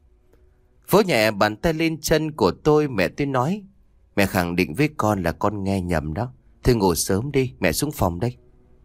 Speaker 1: Vỗ nhẹ bàn tay lên chân của tôi, mẹ tôi nói. Mẹ khẳng định với con là con nghe nhầm đó. Thôi ngủ sớm đi, mẹ xuống phòng đây.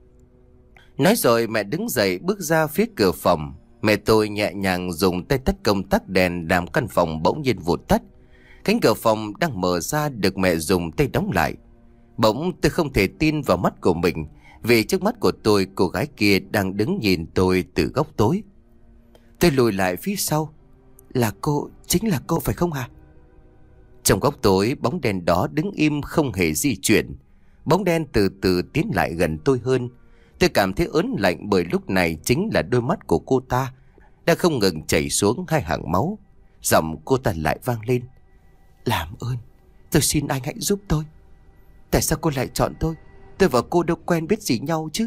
Speaker 1: Nói rồi mẹ đứng dậy bước ra phía cửa phòng. Mẹ tôi nhẹ nhàng dùng tay tắt công tắc đèn làm căn phòng bỗng nhiên vụt tắt. Cánh cửa phòng đang mở ra được mẹ dùng tay đóng lại. Bỗng tôi không thể tin vào mắt của mình, vì trước mắt của tôi cô gái kia đang đứng nhìn tôi từ góc tối. Tôi lùi lại phía sau. Là cô, chính là cô phải không hả? Trong góc tối bóng đen đó đứng im không hề di chuyển. Bóng đen từ từ tiến lại gần tôi hơn. Tôi cảm thấy ớn lạnh bởi lúc này chính là đôi mắt của cô ta đã không ngừng chảy xuống hai hàng máu. Giọng cô ta lại vang lên. Làm ơn, tôi xin anh hãy giúp tôi. Tại sao cô lại chọn tôi? Tôi và cô đâu quen biết gì nhau chứ.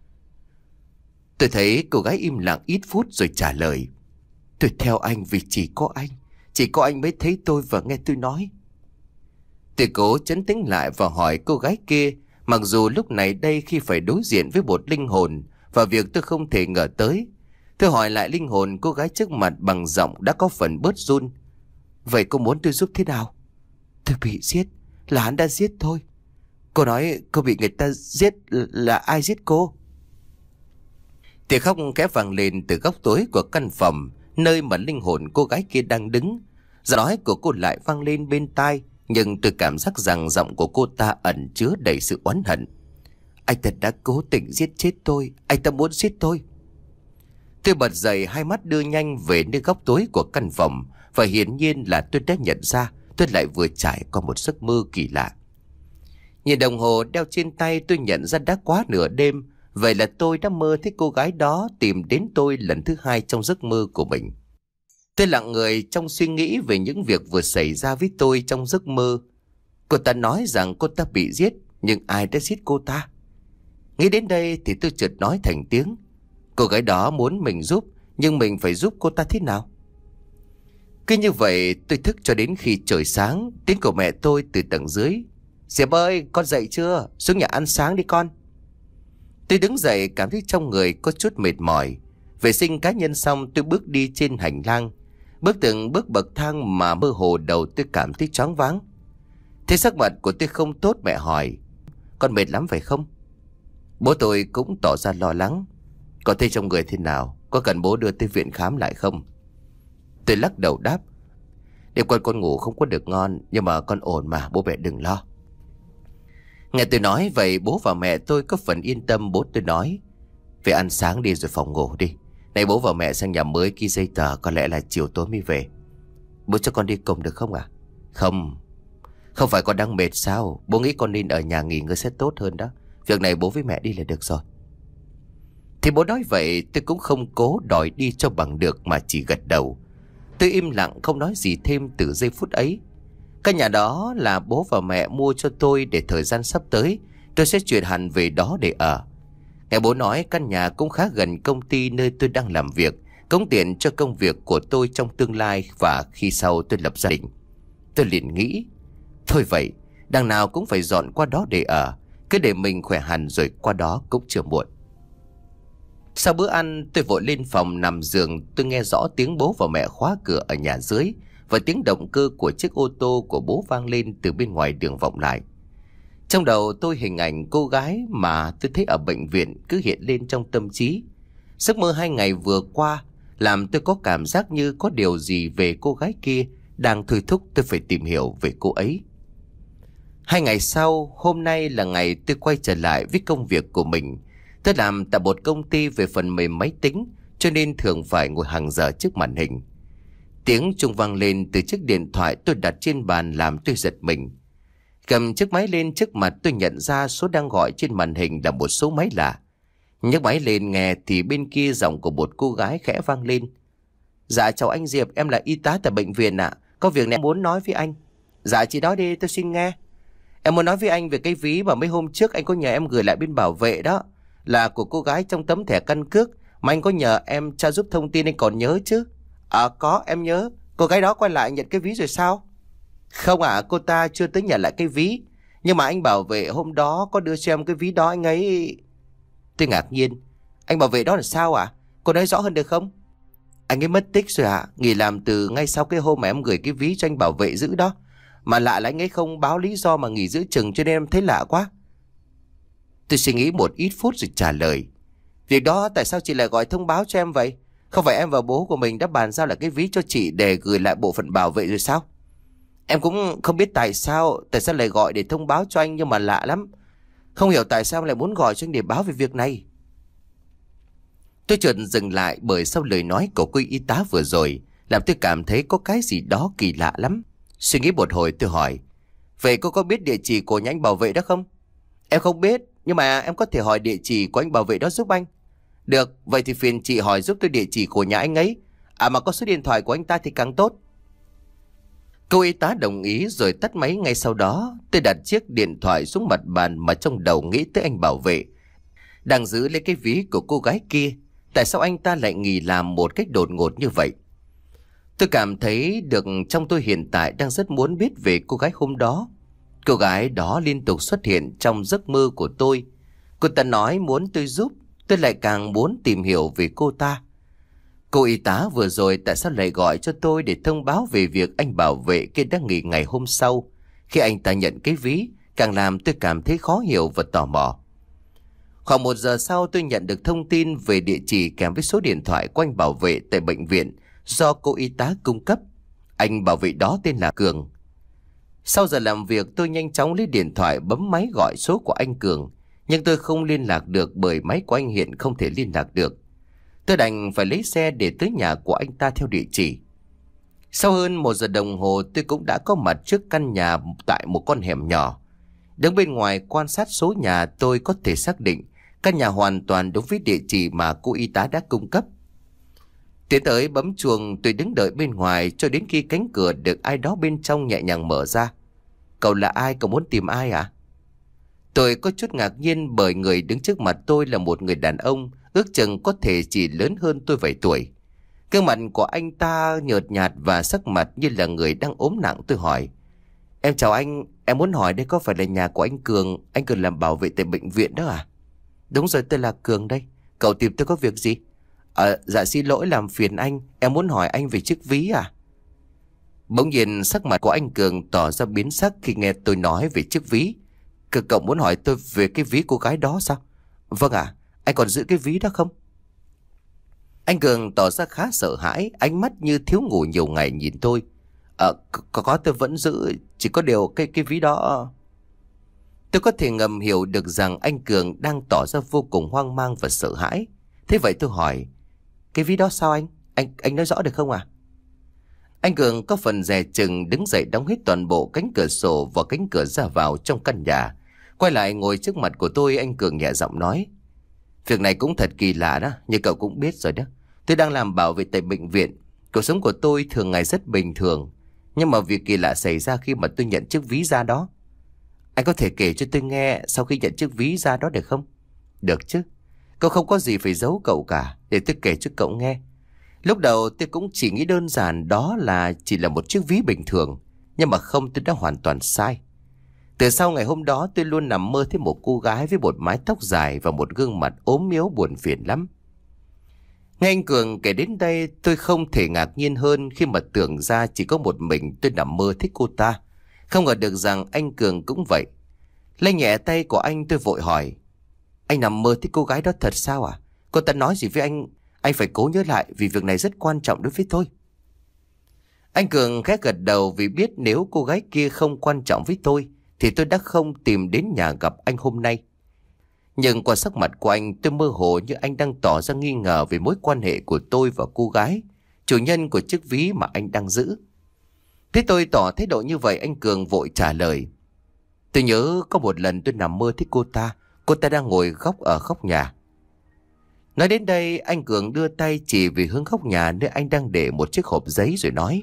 Speaker 1: Tôi thấy cô gái im lặng ít phút rồi trả lời. Tôi theo anh vì chỉ có anh. Chỉ có anh mới thấy tôi và nghe tôi nói. Tôi cố trấn tĩnh lại và hỏi cô gái kia. Mặc dù lúc này đây khi phải đối diện với một linh hồn và việc tôi không thể ngờ tới, tôi hỏi lại linh hồn cô gái trước mặt bằng giọng đã có phần bớt run. Vậy cô muốn tôi giúp thế nào? Tôi bị giết. Là hắn đã giết tôi. Cô nói cô bị người ta giết. Là ai giết cô? Tiếng khóc khẽ vang lên từ góc tối của căn phòng nơi mà linh hồn cô gái kia đang đứng. Giọng nói của cô lại vang lên bên tai, nhưng tôi cảm giác rằng giọng của cô ta ẩn chứa đầy sự oán hận. Anh ta đã cố tình giết chết tôi. Anh ta muốn giết tôi. Tôi bật dậy, hai mắt đưa nhanh về nơi góc tối của căn phòng. Và hiển nhiên là tôi đã nhận ra tôi lại vừa trải qua một giấc mơ kỳ lạ. Nhìn đồng hồ đeo trên tay, tôi nhận ra đã quá nửa đêm. Vậy là tôi đã mơ thấy cô gái đó tìm đến tôi lần thứ hai trong giấc mơ của mình. Tôi lặng người trong suy nghĩ về những việc vừa xảy ra với tôi trong giấc mơ. Cô ta nói rằng cô ta bị giết, nhưng ai đã giết cô ta? Nghĩ đến đây thì tôi chợt nói thành tiếng. Cô gái đó muốn mình giúp, nhưng mình phải giúp cô ta thế nào? Cứ như vậy tôi thức cho đến khi trời sáng. Tiếng của mẹ tôi từ tầng dưới.
Speaker 2: Diệp ơi, con dậy chưa? Xuống nhà ăn sáng đi con.
Speaker 1: Tôi đứng dậy cảm thấy trong người có chút mệt mỏi. Vệ sinh cá nhân xong tôi bước đi trên hành lang. Bước từng bước bậc thang mà mơ hồ đầu tôi cảm thấy choáng váng. Thế sắc mặt của tôi không tốt, mẹ hỏi: Con mệt lắm phải không? Bố tôi cũng tỏ ra lo lắng: Con thấy trong người thế nào? Có cần bố đưa tới viện khám lại không? Tôi lắc đầu đáp: Đêm qua con ngủ không có được ngon, nhưng mà con ổn mà, bố mẹ đừng lo. Nghe tôi nói vậy, bố và mẹ tôi có phần yên tâm. Bố tôi nói: Về ăn sáng đi rồi phòng ngủ đi. Này bố và mẹ sang nhà mới ký giấy tờ, có lẽ là chiều tối mới về. Bố cho con đi cùng được không ạ? À? Không. Không phải con đang mệt sao? Bố nghĩ con nên ở nhà nghỉ ngơi sẽ tốt hơn đó. Việc này bố với mẹ đi là được rồi. Thì bố nói vậy, tôi cũng không cố đòi đi cho bằng được mà chỉ gật đầu. Tôi im lặng không nói gì thêm từ giây phút ấy. Căn nhà đó là bố và mẹ mua cho tôi để thời gian sắp tới tôi sẽ chuyển hẳn về đó để ở. Nghe bố nói căn nhà cũng khá gần công ty nơi tôi đang làm việc, cống tiện cho công việc của tôi trong tương lai và khi sau tôi lập gia đình. Tôi liền nghĩ, thôi vậy, đằng nào cũng phải dọn qua đó để ở, cứ để mình khỏe hẳn rồi qua đó cũng chưa muộn. Sau bữa ăn, tôi vội lên phòng nằm giường. Tôi nghe rõ tiếng bố và mẹ khóa cửa ở nhà dưới, và tiếng động cơ của chiếc ô tô của bố vang lên từ bên ngoài đường vọng lại. Trong đầu tôi hình ảnh cô gái mà tôi thấy ở bệnh viện cứ hiện lên trong tâm trí. Giấc mơ hai ngày vừa qua làm tôi có cảm giác như có điều gì về cô gái kia đang thôi thúc tôi phải tìm hiểu về cô ấy. Hai ngày sau, hôm nay là ngày tôi quay trở lại với công việc của mình. Tôi làm tại một công ty về phần mềm máy tính, cho nên thường phải ngồi hàng giờ trước màn hình. Tiếng chuông vang lên từ chiếc điện thoại tôi đặt trên bàn làm tôi giật mình. Cầm chiếc máy lên trước mặt, tôi nhận ra số đang gọi trên màn hình là một số máy lạ. Nhấc máy lên nghe thì bên kia giọng của một cô gái khẽ vang lên. Dạ chào anh Diệp, em là y tá tại bệnh viện ạ. À. Có việc này em muốn nói với anh. Dạ chị nói đi, tôi xin nghe. Em muốn nói với anh về cái ví mà mấy hôm trước anh có nhờ em gửi lại bên bảo vệ đó. Là của cô gái trong tấm thẻ căn cước mà anh có nhờ em tra giúp thông tin, anh còn nhớ chứ? À có, em nhớ. Cô gái đó quay lại nhận cái ví rồi sao? Không ạ, à, cô ta chưa tới nhận lại cái ví. Nhưng mà anh bảo vệ hôm đó có đưa cho em cái ví đó anh ấy. Tôi ngạc nhiên. Anh bảo vệ đó là sao ạ? À? Cô nói rõ hơn được không? Anh ấy mất tích rồi ạ. À? Nghỉ làm từ ngay sau cái hôm mà em gửi cái ví cho anh bảo vệ giữ đó. Mà lạ là anh ấy không báo lý do mà nghỉ giữa chừng, cho nên em thấy lạ quá. Tôi suy nghĩ một ít phút rồi trả lời. Việc đó tại sao chị lại gọi thông báo cho em vậy? Không phải em và bố của mình đã bàn giao lại cái ví cho chị để gửi lại bộ phận bảo vệ rồi sao? Em cũng không biết tại sao Tại sao lại gọi để thông báo cho anh, nhưng mà lạ lắm. Không hiểu tại sao lại muốn gọi cho anh để báo về việc này. Tôi chợt dừng lại bởi sau lời nói của cô y tá vừa rồi làm tôi cảm thấy có cái gì đó kỳ lạ lắm. Suy nghĩ một hồi tôi hỏi, vậy cô có biết địa chỉ của nhà anh bảo vệ đó không? Em không biết, nhưng mà em có thể hỏi địa chỉ của anh bảo vệ đó giúp anh. Được, vậy thì phiền chị hỏi giúp tôi địa chỉ của nhà anh ấy. À mà có số điện thoại của anh ta thì càng tốt. Cô y tá đồng ý rồi tắt máy ngay sau đó. Tôi đặt chiếc điện thoại xuống mặt bàn mà trong đầu nghĩ tới anh bảo vệ đang giữ lấy cái ví của cô gái kia. Tại sao anh ta lại nghỉ làm một cách đột ngột như vậy? Tôi cảm thấy được trong tôi hiện tại đang rất muốn biết về cô gái hôm đó. Cô gái đó liên tục xuất hiện trong giấc mơ của tôi. Cô ta nói muốn tôi giúp, tôi lại càng muốn tìm hiểu về cô ta. Cô y tá vừa rồi tại sao lại gọi cho tôi để thông báo về việc anh bảo vệ kia đã nghỉ ngày hôm sau? Khi anh ta nhận cái ví, càng làm tôi cảm thấy khó hiểu và tò mò. Khoảng một giờ sau tôi nhận được thông tin về địa chỉ kèm với số điện thoại của anh bảo vệ tại bệnh viện do cô y tá cung cấp. Anh bảo vệ đó tên là Cường. Sau giờ làm việc tôi nhanh chóng lấy điện thoại bấm máy gọi số của anh Cường. Nhưng tôi không liên lạc được bởi máy của anh hiện không thể liên lạc được. Tôi đành phải lấy xe để tới nhà của anh ta theo địa chỉ. Sau hơn một giờ đồng hồ tôi cũng đã có mặt trước căn nhà tại một con hẻm nhỏ. Đứng bên ngoài quan sát số nhà tôi có thể xác định căn nhà hoàn toàn đúng với địa chỉ mà cô y tá đã cung cấp. Tiến tới bấm chuông, tôi đứng đợi bên ngoài cho đến khi cánh cửa được ai đó bên trong nhẹ nhàng mở ra. Cậu là ai? Cậu muốn tìm ai à? Tôi có chút ngạc nhiên bởi người đứng trước mặt tôi là một người đàn ông, ước chừng có thể chỉ lớn hơn tôi vài tuổi. Gương mặt của anh ta nhợt nhạt và sắc mặt như là người đang ốm nặng. Tôi hỏi,
Speaker 2: Em chào anh, em muốn hỏi đây có phải là nhà của anh Cường? Anh Cường làm bảo vệ tại bệnh viện đó à? Đúng rồi, tôi là Cường đây. Cậu tìm tôi có việc gì? Ờ, dạ xin lỗi làm phiền anh. Em muốn hỏi anh về chiếc ví à?
Speaker 1: Bỗng nhiên sắc mặt của anh Cường tỏ ra biến sắc khi nghe tôi nói về chiếc ví. C Cậu muốn hỏi tôi về cái ví cô gái đó sao?
Speaker 2: Vâng ạ, à, anh còn giữ cái ví đó không?
Speaker 1: Anh Cường tỏ ra khá sợ hãi, ánh mắt như thiếu ngủ nhiều ngày nhìn tôi.
Speaker 2: Ờ, có, có tôi vẫn giữ, chỉ có điều cái cái ví đó...
Speaker 1: Tôi có thể ngầm hiểu được rằng anh Cường đang tỏ ra vô cùng hoang mang và sợ hãi. Thế vậy tôi hỏi,
Speaker 2: cái ví đó sao anh? Anh anh nói rõ được không à?
Speaker 1: Anh Cường có phần dè chừng đứng dậy đóng hết toàn bộ cánh cửa sổ và cánh cửa ra vào trong căn nhà. Quay lại ngồi trước mặt của tôi, anh Cường nhẹ giọng nói, việc này cũng thật kỳ lạ đó, như cậu cũng biết rồi đó. Tôi đang làm bảo vệ tại bệnh viện. Cuộc sống của tôi thường ngày rất bình thường. Nhưng mà việc kỳ lạ xảy ra khi mà tôi nhận chiếc ví da đó.
Speaker 2: Anh có thể kể cho tôi nghe sau khi nhận chiếc ví da đó được không?
Speaker 1: Được chứ. Cậu không có gì phải giấu cậu cả. Để tôi kể cho cậu nghe. Lúc đầu tôi cũng chỉ nghĩ đơn giản đó là chỉ là một chiếc ví bình thường. Nhưng mà không, tôi đã hoàn toàn sai. Từ sau ngày hôm đó tôi luôn nằm mơ thấy một cô gái với một mái tóc dài và một gương mặt ốm yếu buồn phiền lắm. Nghe anh Cường kể đến đây, tôi không thể ngạc nhiên hơn khi mà tưởng ra chỉ có một mình tôi nằm mơ thích cô ta. Không ngờ được rằng anh Cường cũng vậy. Lấy nhẹ tay của anh, tôi vội hỏi,
Speaker 2: anh nằm mơ thích cô gái đó thật sao à? Cô ta nói gì với anh? Anh phải cố nhớ lại vì việc này rất quan trọng đối với tôi.
Speaker 1: Anh Cường khẽ gật đầu vì biết nếu cô gái kia không quan trọng với tôi thì tôi đã không tìm đến nhà gặp anh hôm nay. Nhưng qua sắc mặt của anh, tôi mơ hồ như anh đang tỏ ra nghi ngờ về mối quan hệ của tôi và cô gái, chủ nhân của chiếc ví mà anh đang giữ. Thế tôi tỏ thái độ như vậy, anh Cường vội trả lời,
Speaker 2: tôi nhớ có một lần tôi nằm mơ thích cô ta. Cô ta đang ngồi góc ở góc nhà.
Speaker 1: Nói đến đây, anh Cường đưa tay chỉ về hướng góc nhà nơi anh đang để một chiếc hộp giấy rồi nói,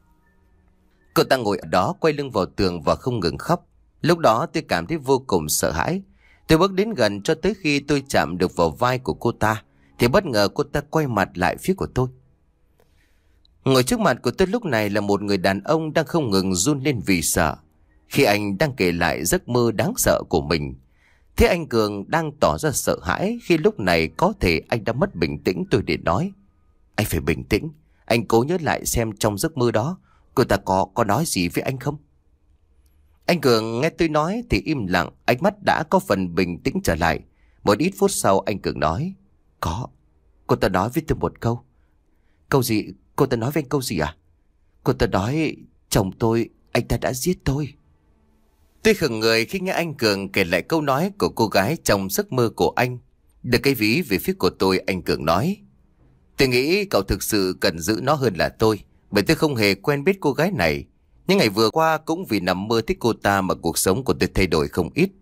Speaker 1: cô ta ngồi ở đó quay lưng vào tường và không ngừng khóc. Lúc đó tôi cảm thấy vô cùng sợ hãi. Tôi bước đến gần cho tới khi tôi chạm được vào vai của cô ta thì bất ngờ cô ta quay mặt lại phía của tôi. Ngồi trước mặt của tôi lúc này là một người đàn ông đang không ngừng run lên vì sợ. Khi anh đang kể lại giấc mơ đáng sợ của mình, thế anh Cường đang tỏ ra sợ hãi khi lúc này có thể anh đã mất bình tĩnh. Tôi để nói,
Speaker 2: anh phải bình tĩnh. Anh cố nhớ lại xem trong giấc mơ đó cô ta có, có nói gì với anh không?
Speaker 1: Anh Cường nghe tôi nói thì im lặng, ánh mắt đã có phần bình tĩnh trở lại. Một ít phút sau anh Cường nói,
Speaker 2: có, cô ta nói với tôi một câu. Câu gì? Cô ta nói với anh câu gì à? Cô ta nói chồng tôi, anh ta đã giết tôi.
Speaker 1: Tôi khựng người khi nghe anh Cường kể lại câu nói của cô gái trong giấc mơ của anh. Được cái ví về phía của tôi, anh Cường nói, tôi nghĩ cậu thực sự cần giữ nó hơn là tôi, bởi tôi không hề quen biết cô gái này. Những ngày vừa qua cũng vì nằm mơ thích cô ta mà cuộc sống của tôi thay đổi không ít.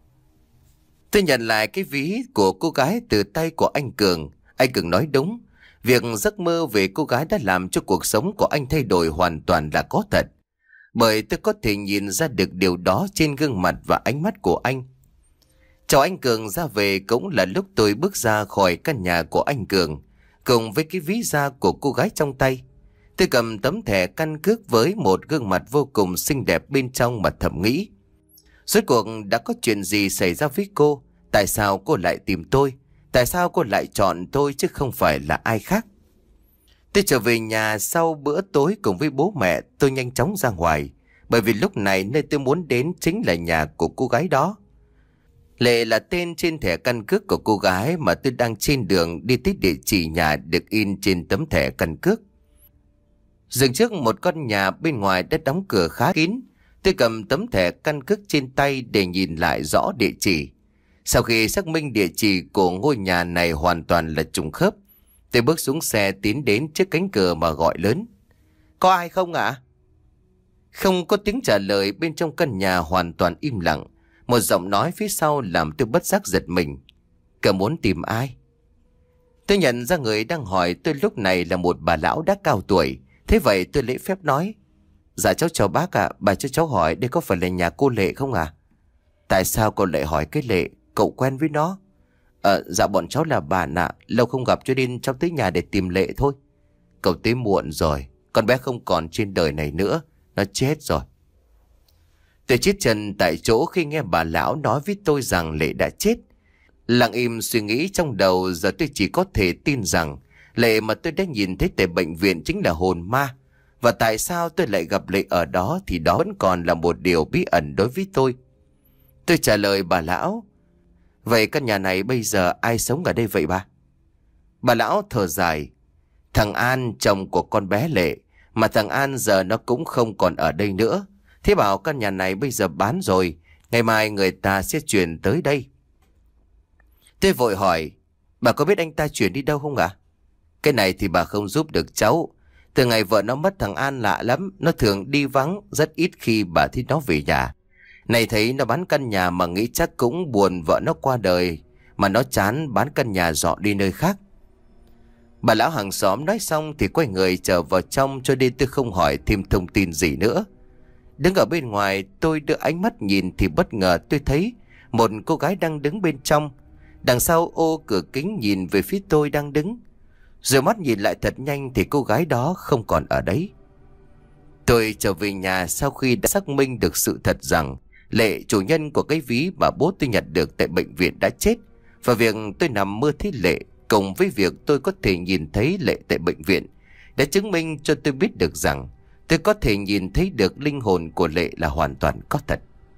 Speaker 1: Tôi nhận lại cái ví của cô gái từ tay của anh Cường. Anh Cường nói đúng. Việc giấc mơ về cô gái đã làm cho cuộc sống của anh thay đổi hoàn toàn là có thật. Bởi tôi có thể nhìn ra được điều đó trên gương mặt và ánh mắt của anh. Chào anh Cường ra về cũng là lúc tôi bước ra khỏi căn nhà của anh Cường, cùng với cái ví da của cô gái trong tay. Tôi cầm tấm thẻ căn cước với một gương mặt vô cùng xinh đẹp bên trong mà thầm nghĩ, rốt cuộc đã có chuyện gì xảy ra với cô? Tại sao cô lại tìm tôi? Tại sao cô lại chọn tôi chứ không phải là ai khác? Tôi trở về nhà sau bữa tối cùng với bố mẹ. Tôi nhanh chóng ra ngoài, bởi vì lúc này nơi tôi muốn đến chính là nhà của cô gái đó. Lệ là tên trên thẻ căn cước của cô gái mà tôi đang trên đường đi tới địa chỉ nhà được in trên tấm thẻ căn cước. Dừng trước một con nhà bên ngoài đã đóng cửa khá kín. Tôi cầm tấm thẻ căn cước trên tay để nhìn lại rõ địa chỉ. Sau khi xác minh địa chỉ của ngôi nhà này hoàn toàn là trùng khớp, tôi bước xuống xe tiến đến trước cánh cửa mà gọi lớn, có ai không ạ? Không có tiếng trả lời. Bên trong căn nhà hoàn toàn im lặng. Một giọng nói phía sau làm tôi bất giác giật mình. Cậu muốn tìm ai? Tôi nhận ra người đang hỏi tôi lúc này là một bà lão đã cao tuổi. Thế vậy tôi lễ phép nói, dạ cháu chào bác ạ, bà cho cháu hỏi đây có phải là nhà cô Lệ không à? Tại sao cậu lại hỏi cái Lệ? Cậu quen với nó? Ờ, dạ bọn cháu là bạn ạ, lâu không gặp cho nên cháu tới nhà để tìm Lệ thôi. Cậu tới muộn rồi, con bé không còn trên đời này nữa, nó chết rồi.
Speaker 2: Tôi chết chân tại chỗ khi nghe bà lão nói với tôi rằng Lệ đã chết. Lặng im suy nghĩ trong đầu, giờ tôi chỉ có thể tin rằng Lệ mà tôi đã nhìn thấy tại bệnh viện chính là hồn ma. Và tại sao tôi lại gặp Lệ ở đó thì đó vẫn còn là một điều bí ẩn đối với tôi. Tôi trả lời bà lão: Vậy căn nhà này bây giờ ai sống ở đây vậy bà? Bà lão thở dài: Thằng An, chồng của con bé Lệ. Mà thằng An giờ nó cũng không còn ở đây nữa. Thế bảo căn nhà này bây giờ bán rồi, ngày mai người ta sẽ chuyển tới đây. Tôi vội hỏi: Bà có biết anh ta chuyển đi đâu không ạ? Cái này thì bà không giúp được cháu. Từ ngày vợ nó mất, thằng An lạ lắm. Nó thường đi vắng, rất ít khi bà thấy nó về nhà. Này thấy nó bán căn nhà mà nghĩ chắc cũng buồn vợ nó qua đời, mà nó chán bán căn nhà dọn đi nơi khác. Bà lão hàng xóm nói xong thì quay người trở vào trong, cho nên tôi không hỏi thêm thông tin gì nữa. Đứng ở bên ngoài, tôi đưa ánh mắt nhìn thì bất ngờ tôi thấy một cô gái đang đứng bên trong. Đằng sau ô cửa kính nhìn về phía tôi đang đứng. Rồi mắt nhìn lại thật nhanh thì cô gái đó không còn ở đấy. Tôi trở về nhà sau khi đã xác minh được sự thật rằng Lệ, chủ nhân của cái ví mà bố tôi nhặt được tại bệnh viện, đã chết. Và việc tôi nằm mơ thấy Lệ cùng với việc tôi có thể nhìn thấy Lệ tại bệnh viện đã chứng minh cho tôi biết được rằng tôi có thể nhìn thấy được linh hồn của Lệ là hoàn toàn có thật.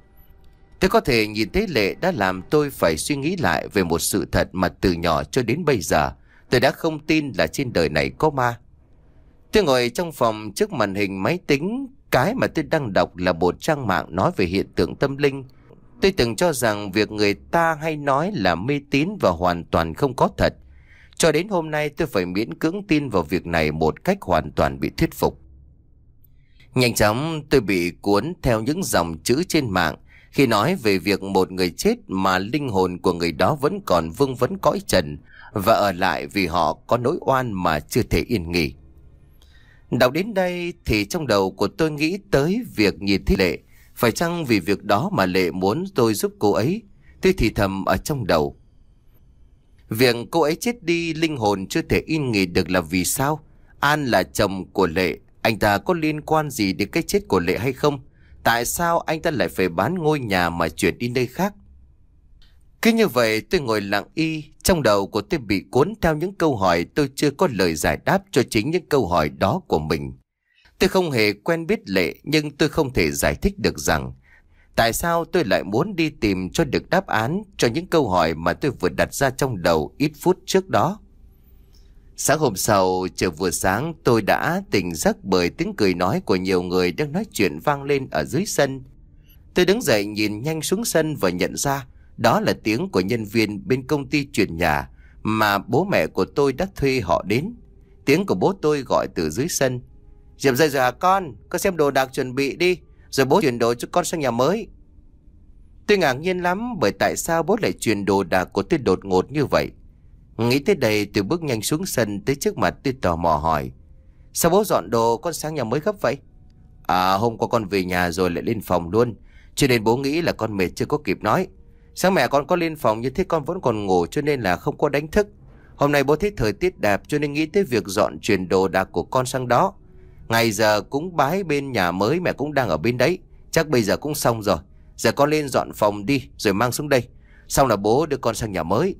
Speaker 2: Tôi có thể nhìn thấy Lệ đã làm tôi phải suy nghĩ lại về một sự thật mà từ nhỏ cho đến bây giờ tôi đã không tin là trên đời này có ma. Tôi ngồi trong phòng trước màn hình máy tính. Cái mà tôi đang đọc là một trang mạng nói về hiện tượng tâm linh. Tôi từng cho rằng việc người ta hay nói là mê tín và hoàn toàn không có thật. Cho đến hôm nay tôi phải miễn cưỡng tin vào việc này một cách hoàn toàn bị thuyết phục. Nhanh chóng tôi bị cuốn theo những dòng chữ trên mạng khi nói về việc một người chết mà linh hồn của người đó vẫn còn vương vấn cõi trần và ở lại vì họ có nỗi oan mà chưa thể yên nghỉ. Đọc đến đây thì trong đầu của tôi nghĩ tới việc nhìn thấy Lệ. Phải chăng vì việc đó mà Lệ muốn tôi giúp cô ấy? Tôi thì thầm ở trong đầu. Việc cô ấy chết đi, linh hồn chưa thể yên nghỉ được là vì sao? An là chồng của Lệ, anh ta có liên quan gì đến cái chết của Lệ hay không? Tại sao anh ta lại phải bán ngôi nhà mà chuyển đi nơi khác? Cứ như vậy tôi ngồi lặng y. Trong đầu của tôi bị cuốn theo những câu hỏi tôi chưa có lời giải đáp cho chính những câu hỏi đó của mình. Tôi không hề quen biết Lệ, nhưng tôi không thể giải thích được rằng tại sao tôi lại muốn đi tìm cho được đáp án cho những câu hỏi mà tôi vừa đặt ra trong đầu ít phút trước đó. Sáng hôm sau, trời vừa sáng, tôi đã tỉnh giấc bởi tiếng cười nói của nhiều người đang nói chuyện vang lên ở dưới sân. Tôi đứng dậy nhìn nhanh xuống sân và nhận ra đó là tiếng của nhân viên bên công ty chuyển nhà mà bố mẹ của tôi đã thuê họ đến. Tiếng của bố tôi gọi từ dưới sân: Diệm dậy rồi à con? Con xem đồ đạc chuẩn bị đi, rồi bố chuyển đồ cho con sang nhà mới. Tôi ngạc nhiên lắm bởi tại sao bố lại chuyển đồ đạc của tôi đột ngột như vậy. Nghĩ tới đây tôi bước nhanh xuống sân tới trước mặt tôi tò mò hỏi: Sao bố dọn đồ con sang nhà mới gấp vậy? À, hôm qua con về nhà rồi lại lên phòng luôn, cho nên bố nghĩ là con mệt chưa có kịp nói. Sáng mẹ con có lên phòng như thế con vẫn còn ngủ cho nên là không có đánh thức. Hôm nay bố thấy thời tiết đẹp cho nên nghĩ tới việc dọn chuyển đồ đạc của con sang đó. Ngày giờ cúng bái bên nhà mới mẹ cũng đang ở bên đấy, chắc bây giờ cũng xong rồi. Giờ con lên dọn phòng đi rồi mang xuống đây, xong là bố đưa con sang nhà mới.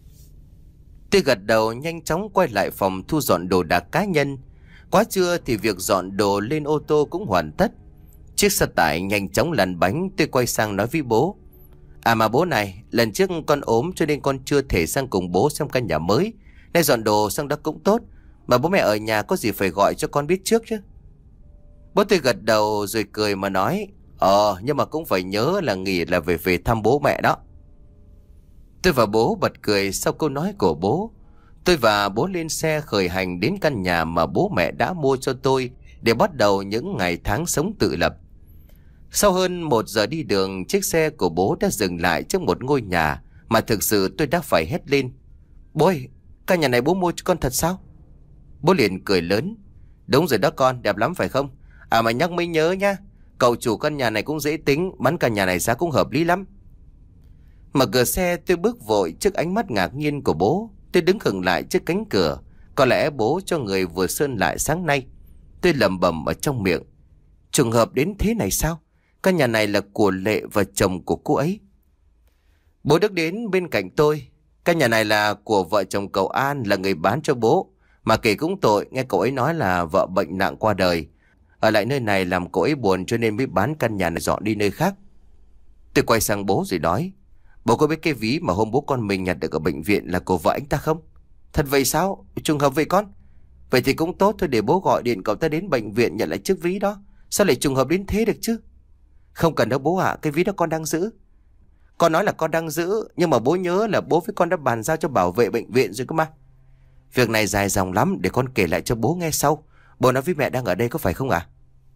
Speaker 2: Tôi gật đầu nhanh chóng quay lại phòng thu dọn đồ đạc cá nhân. Quá trưa thì việc dọn đồ lên ô tô cũng hoàn tất. Chiếc xe tải nhanh chóng lăn bánh. Tôi quay sang nói với bố: À mà bố này, lần trước con ốm cho nên con chưa thể sang cùng bố xem căn nhà mới. Nay dọn đồ sang đó cũng tốt, mà bố mẹ ở nhà có gì phải gọi cho con biết trước chứ. Bố tôi gật đầu rồi cười mà nói: Ờ nhưng mà cũng phải nhớ là nghỉ là về về thăm bố mẹ đó. Tôi và bố bật cười sau câu nói của bố. Tôi và bố lên xe khởi hành đến căn nhà mà bố mẹ đã mua cho tôi để bắt đầu những ngày tháng sống tự lập. Sau hơn một giờ đi đường, chiếc xe của bố đã dừng lại trước một ngôi nhà mà thực sự tôi đã phải hét lên: Bố ơi, căn nhà này bố mua cho con thật sao? Bố liền cười lớn: Đúng rồi đó con, đẹp lắm phải không? À mà nhắc mới nhớ nha, cậu chủ căn nhà này cũng dễ tính, bán căn nhà này giá cũng hợp lý lắm. Mở cửa xe tôi bước vội trước ánh mắt ngạc nhiên của bố. Tôi đứng khựng lại trước cánh cửa. Có lẽ bố cho người vừa sơn lại sáng nay. Tôi lẩm bẩm ở trong miệng: Trùng hợp đến thế này sao? Căn nhà này là của Lệ và chồng của cô ấy. Bố Đức đến bên cạnh tôi. Căn nhà này là của vợ chồng cậu An, là người bán cho bố. Mà kể cũng tội, nghe cậu ấy nói là vợ bệnh nặng qua đời. Ở lại nơi này làm cậu ấy buồn cho nên mới bán căn nhà này dọn đi nơi khác. Tôi quay sang bố rồi nói: Bố có biết cái ví mà hôm bố con mình nhặt được ở bệnh viện là của vợ anh ta không? Thật vậy sao? Trùng hợp vậy con? Vậy thì cũng tốt thôi, để bố gọi điện cậu ta đến bệnh viện nhận lại chiếc ví đó. Sao lại trùng hợp đến thế được chứ? Không cần đâu bố ạ, à, cái ví đó con đang giữ. Con nói là con đang giữ, nhưng mà bố nhớ là bố với con đã bàn giao cho bảo vệ bệnh viện rồi cơ mà. Việc này dài dòng lắm, để con kể lại cho bố nghe sau. Bố nói với mẹ đang ở đây có phải không ạ? À?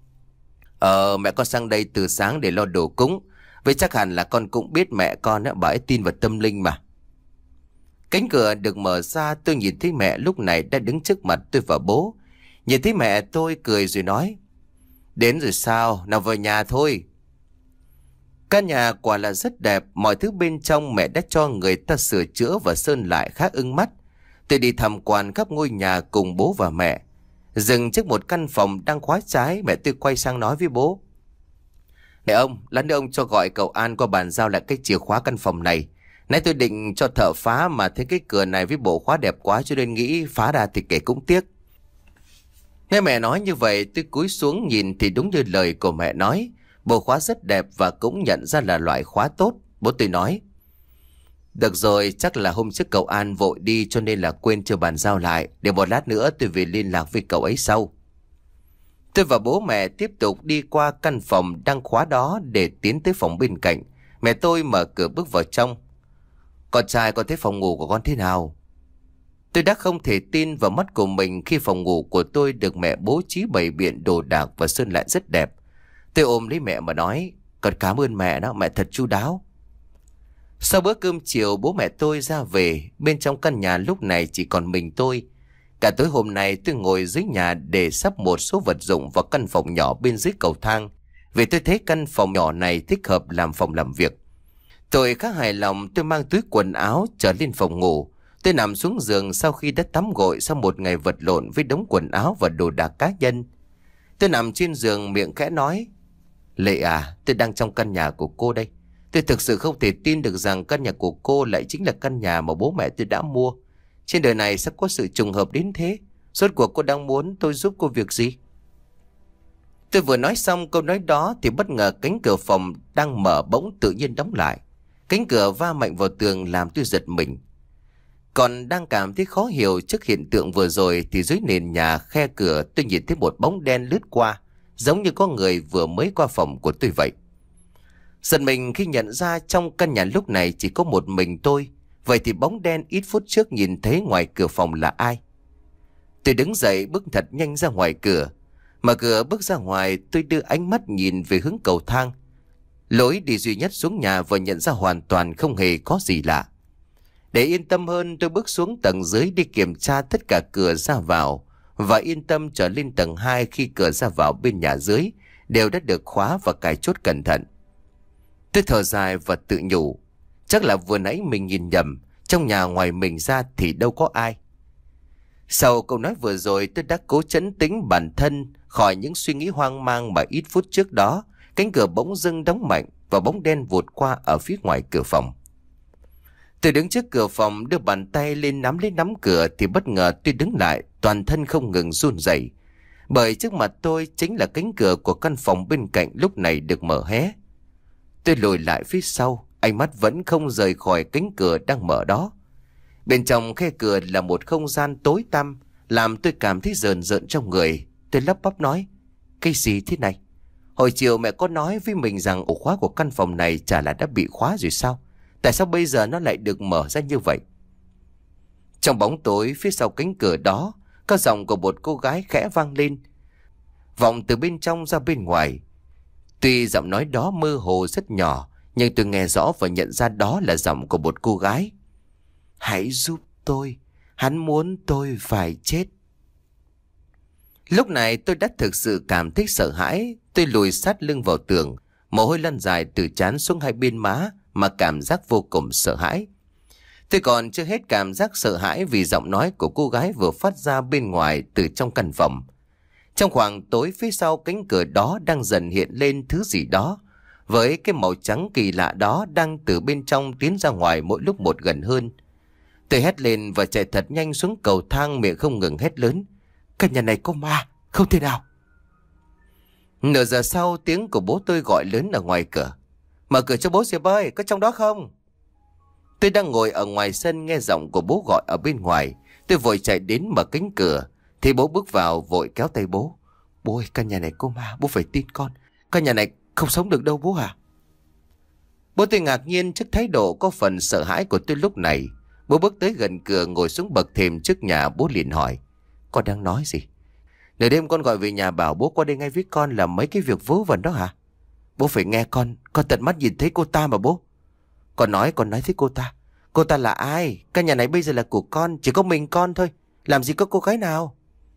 Speaker 2: Ờ, mẹ con sang đây từ sáng để lo đồ cúng. Vậy chắc hẳn là con cũng biết mẹ con á, bà ấy tin vào tâm linh mà. Cánh cửa được mở ra, tôi nhìn thấy mẹ lúc này đã đứng trước mặt tôi và bố. Nhìn thấy mẹ tôi cười rồi nói: Đến rồi sao, nào vào nhà thôi. Căn nhà quả là rất đẹp, mọi thứ bên trong mẹ đã cho người ta sửa chữa và sơn lại khá ưng mắt. Tôi đi tham quan khắp ngôi nhà cùng bố và mẹ. Dừng trước một căn phòng đang khóa trái, mẹ tôi quay sang nói với bố: Này ông, lát nữa ông cho gọi cậu An qua bàn giao lại cái chìa khóa căn phòng này. Nãy tôi định cho thợ phá mà thấy cái cửa này với bộ khóa đẹp quá cho nên nghĩ phá ra thì kể cũng tiếc. Nghe mẹ nói như vậy, tôi cúi xuống nhìn thì đúng như lời của mẹ nói. Bộ khóa rất đẹp và cũng nhận ra là loại khóa tốt. Bố tôi nói: Được rồi, chắc là hôm trước cậu An vội đi cho nên là quên chưa bàn giao lại. Để một lát nữa tôi về liên lạc với cậu ấy sau. Tôi và bố mẹ tiếp tục đi qua căn phòng đang khóa đó để tiến tới phòng bên cạnh. Mẹ tôi mở cửa bước vào trong. Con trai, con thấy phòng ngủ của con thế nào? Tôi đã không thể tin vào mắt của mình khi phòng ngủ của tôi được mẹ bố trí bày biện đồ đạc và sơn lại rất đẹp. Tôi ôm lấy mẹ mà nói: Con cảm ơn mẹ đó, mẹ thật chu đáo. Sau bữa cơm chiều, bố mẹ tôi ra về. Bên trong căn nhà lúc này chỉ còn mình tôi. Cả tối hôm nay tôi ngồi dưới nhà để sắp một số vật dụng vào căn phòng nhỏ bên dưới cầu thang, vì tôi thấy căn phòng nhỏ này thích hợp làm phòng làm việc. Tôi khá hài lòng, tôi mang túi quần áo trở lên phòng ngủ. Tôi nằm xuống giường sau khi đã tắm gội sau một ngày vật lộn với đống quần áo và đồ đạc cá nhân. Tôi nằm trên giường miệng khẽ nói: Lệ à, tôi đang trong căn nhà của cô đây. Tôi thực sự không thể tin được rằng căn nhà của cô lại chính là căn nhà mà bố mẹ tôi đã mua. Trên đời này sao có sự trùng hợp đến thế? Rốt cuộc cô đang muốn tôi giúp cô việc gì? Tôi vừa nói xong câu nói đó thì bất ngờ cánh cửa phòng đang mở bỗng tự nhiên đóng lại. Cánh cửa va mạnh vào tường làm tôi giật mình. Còn đang cảm thấy khó hiểu trước hiện tượng vừa rồi thì dưới nền nhà khe cửa tôi nhìn thấy một bóng đen lướt qua, giống như có người vừa mới qua phòng của tôi vậy. Giật mình khi nhận ra trong căn nhà lúc này chỉ có một mình tôi. Vậy thì bóng đen ít phút trước nhìn thấy ngoài cửa phòng là ai? Tôi đứng dậy bước thật nhanh ra ngoài cửa. Mở cửa bước ra ngoài, tôi đưa ánh mắt nhìn về hướng cầu thang. Lối đi duy nhất xuống nhà vừa nhận ra hoàn toàn không hề có gì lạ. Để yên tâm hơn, tôi bước xuống tầng dưới đi kiểm tra tất cả cửa ra vào và yên tâm trở lên tầng hai khi cửa ra vào bên nhà dưới đều đã được khóa và cài chốt cẩn thận. Tôi thở dài và tự nhủ, chắc là vừa nãy mình nhìn nhầm, trong nhà ngoài mình ra thì đâu có ai. Sau câu nói vừa rồi, tôi đã cố trấn tĩnh bản thân khỏi những suy nghĩ hoang mang mà ít phút trước đó cánh cửa bỗng dưng đóng mạnh và bóng đen vụt qua ở phía ngoài cửa phòng. Tôi đứng trước cửa phòng đưa bàn tay lên nắm lấy nắm cửa thì bất ngờ tôi đứng lại, toàn thân không ngừng run rẩy, bởi trước mặt tôi chính là cánh cửa của căn phòng bên cạnh lúc này được mở hé. Tôi lùi lại phía sau, ánh mắt vẫn không rời khỏi cánh cửa đang mở đó. Bên trong khe cửa là một không gian tối tăm, làm tôi cảm thấy rờn rợn trong người. Tôi lắp bắp nói: Cái gì thế này? Hồi chiều mẹ có nói với mình rằng ổ khóa của căn phòng này chả là đã bị khóa rồi sao? Tại sao bây giờ nó lại được mở ra như vậy? Trong bóng tối phía sau cánh cửa đó, có giọng của một cô gái khẽ vang lên, vọng từ bên trong ra bên ngoài. Tuy giọng nói đó mơ hồ rất nhỏ, nhưng tôi nghe rõ và nhận ra đó là giọng của một cô gái. Hãy giúp tôi, hắn muốn tôi phải chết. Lúc này tôi đã thực sự cảm thấy sợ hãi. Tôi lùi sát lưng vào tường, mồ hôi lăn dài từ trán xuống hai bên má mà cảm giác vô cùng sợ hãi. Tôi còn chưa hết cảm giác sợ hãi vì giọng nói của cô gái vừa phát ra bên ngoài từ trong căn phòng. Trong khoảng tối phía sau cánh cửa đó đang dần hiện lên thứ gì đó.
Speaker 1: với cái màu trắng kỳ lạ đó đang từ bên trong tiến ra ngoài mỗi lúc một gần hơn. Tôi hét lên và chạy thật nhanh xuống cầu thang, miệng không ngừng hét lớn: căn nhà này có ma, không thể nào. Nửa giờ sau, tiếng của bố tôi gọi lớn ở ngoài cửa: mở cửa cho bố Diệp ơi, có trong đó không? Tôi đang ngồi ở ngoài sân nghe giọng của bố gọi ở bên ngoài. Tôi vội chạy đến mở cánh cửa thì bố bước vào, vội kéo tay bố: bố ơi, căn nhà này có ma, bố phải tin con. Căn nhà này không sống được đâu bố à. Bố tôi ngạc nhiên trước thái độ có phần sợ hãi của tôi lúc này. Bố bước tới gần cửa, ngồi xuống bậc thềm trước nhà. Bố liền hỏi: con đang nói gì? Nửa đêm con gọi về nhà bảo bố qua đây ngay với con làm mấy cái việc vớ vẩn đó hả? Bố phải nghe con, con tận mắt nhìn thấy cô ta mà bố. Con nói, con nói thấy cô ta. Cô ta là ai? Căn nhà này bây giờ là của con, chỉ có mình con thôi. Làm gì có cô gái nào?